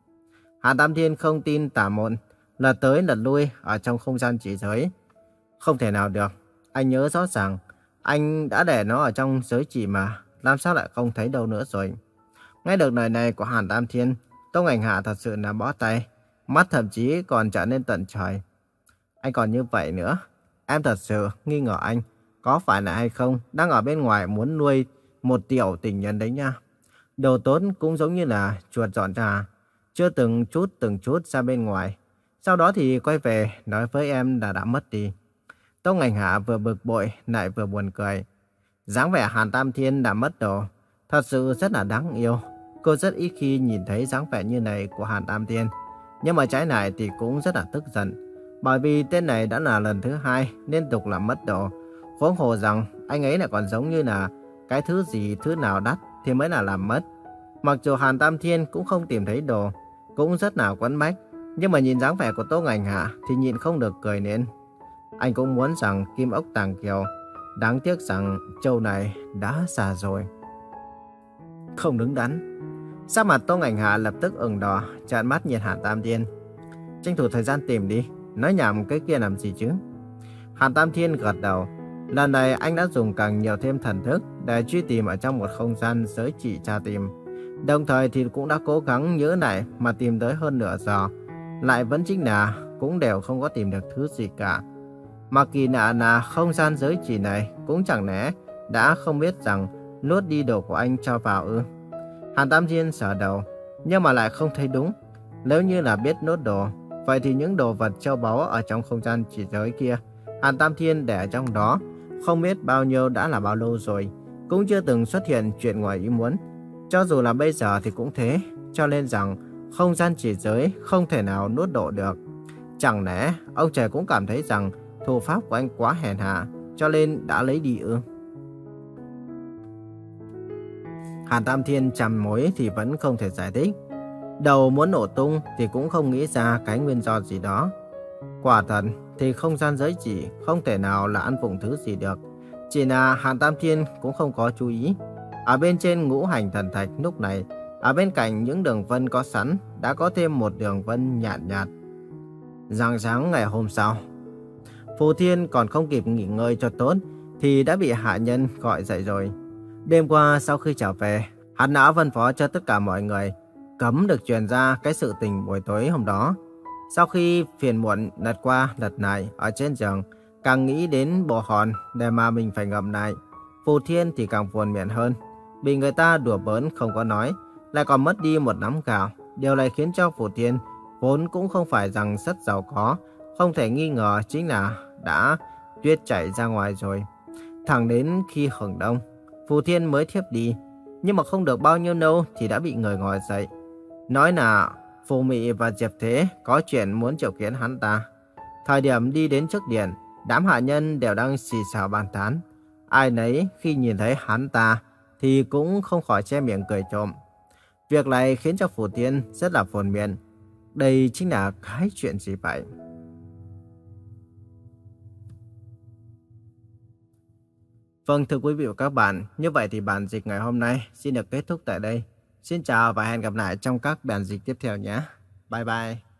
Hàn Tam Thiên không tin tả mộn, lật tới lật lui ở trong không gian chỉ giới. Không thể nào được, anh nhớ rõ ràng, anh đã để nó ở trong giới chỉ mà, làm sao lại không thấy đâu nữa rồi. Nghe được lời này của Hàn Tam Thiên, Tông Ảnh Hạ thật sự là bó tay, mắt thậm chí còn trở nên tận trời. Anh còn như vậy nữa, em thật sự nghi ngờ anh, có phải là hay không, đang ở bên ngoài muốn nuôi một tiểu tình nhân đấy nha. Đồ tốt cũng giống như là chuột dọn trà, chưa từng chút từng chút ra bên ngoài, sau đó thì quay về nói với em là đã mất đi. Tông Ảnh Hạ vừa bực bội lại vừa buồn cười. Dáng vẻ Hàn Tam Thiên đã mất đồ, thật sự rất là đáng yêu. Cô rất ít khi nhìn thấy dáng vẻ như này của Hàn Tam Thiên. Nhưng mà trái lại thì cũng rất là tức giận. Bởi vì tên này đã là lần thứ hai liên tục làm mất đồ. Huống hồ rằng anh ấy lại còn giống như là cái thứ gì thứ nào đắt thì mới là làm mất. Mặc dù Hàn Tam Thiên cũng không tìm thấy đồ, cũng rất là quấn bách, nhưng mà nhìn dáng vẻ của Tô Ngành Hạ thì nhịn không được cười nên. Anh cũng muốn rằng kim ốc tàng kiều, đáng tiếc rằng châu này đã già rồi. Không đứng đắn. Sắc mặt Tô Ngành Hạ lập tức ửng đỏ, trợn mắt nhìn Hàn Tam Thiên. Tranh thủ thời gian tìm đi, nói nhảm cái kia làm gì chứ? Hàn Tam Thiên gật đầu. Lần này anh đã dùng càng nhiều thêm thần thức để truy tìm ở trong một không gian giới chỉ tra tìm. Đồng thời thì cũng đã cố gắng nhớ lại mà tìm tới hơn nửa giờ. Lại vẫn chính là cũng đều không có tìm được thứ gì cả. Mà kỳ lạ là không gian giới chỉ này cũng chẳng lẽ đã không biết rằng nuốt đi đồ của anh cho vào ư? Hàn Tam Thiên sờ đầu, nhưng mà lại không thấy đúng. Nếu như là biết nuốt đồ, vậy thì những đồ vật châu báu ở trong không gian chỉ giới kia, Hàn Tam Thiên để ở trong đó, không biết bao nhiêu đã là bao lâu rồi, cũng chưa từng xuất hiện chuyện ngoài ý muốn. Cho dù là bây giờ thì cũng thế, cho nên rằng không gian chỉ giới không thể nào nuốt độ được. Chẳng lẽ ông trời cũng cảm thấy rằng thủ pháp của anh quá hèn hạ, cho nên đã lấy đi ư? Hàn Tam Thiên trăm mối thì vẫn không thể giải thích. Đầu muốn nổ tung thì cũng không nghĩ ra cái nguyên do gì đó. Quả thật thì không gian giới chỉ không thể nào là ăn phụng thứ gì được. Chỉ là Hàn Tam Thiên cũng không có chú ý. Ở bên trên ngũ hành thần thạch lúc này, ở bên cạnh những đường vân có sẵn, đã có thêm một đường vân nhạt nhạt. Rạng sáng ngày hôm sau, Phù Thiên còn không kịp nghỉ ngơi cho tốt thì đã bị hạ nhân gọi dậy rồi. Đêm qua sau khi trở về, hắn đã phân phó cho tất cả mọi người cấm được truyền ra cái sự tình buổi tối hôm đó. Sau khi phiền muộn lật qua lật lại ở trên giường, càng nghĩ đến bộ hòn để mà mình phải ngậm lại, Phù Thiên thì càng buồn miệng hơn. Bị người ta đùa bỡn không có nói, lại còn mất đi một nắm gạo. Điều này khiến cho Phù Thiên vốn cũng không phải rằng rất giàu có, không thể nghi ngờ chính là đã tuyết chảy ra ngoài rồi. Thẳng đến khi hừng đông, Phù Thiên mới thiếp đi, nhưng mà không được bao nhiêu lâu thì đã bị người gọi dậy. Nói là Phù Mị và Diệp Thế có chuyện muốn triệu kiến hắn ta. Thời điểm đi đến trước điện, đám hạ nhân đều đang xì xào bàn tán. Ai nấy khi nhìn thấy hắn ta thì cũng không khỏi che miệng cười trộm. Việc này khiến cho Phù Thiên rất là buồn miệng. Đây chính là cái chuyện gì vậy? Vâng, thưa quý vị và các bạn, như vậy thì bản dịch ngày hôm nay xin được kết thúc tại đây. Xin chào và hẹn gặp lại trong các bản dịch tiếp theo nhé. Bye bye.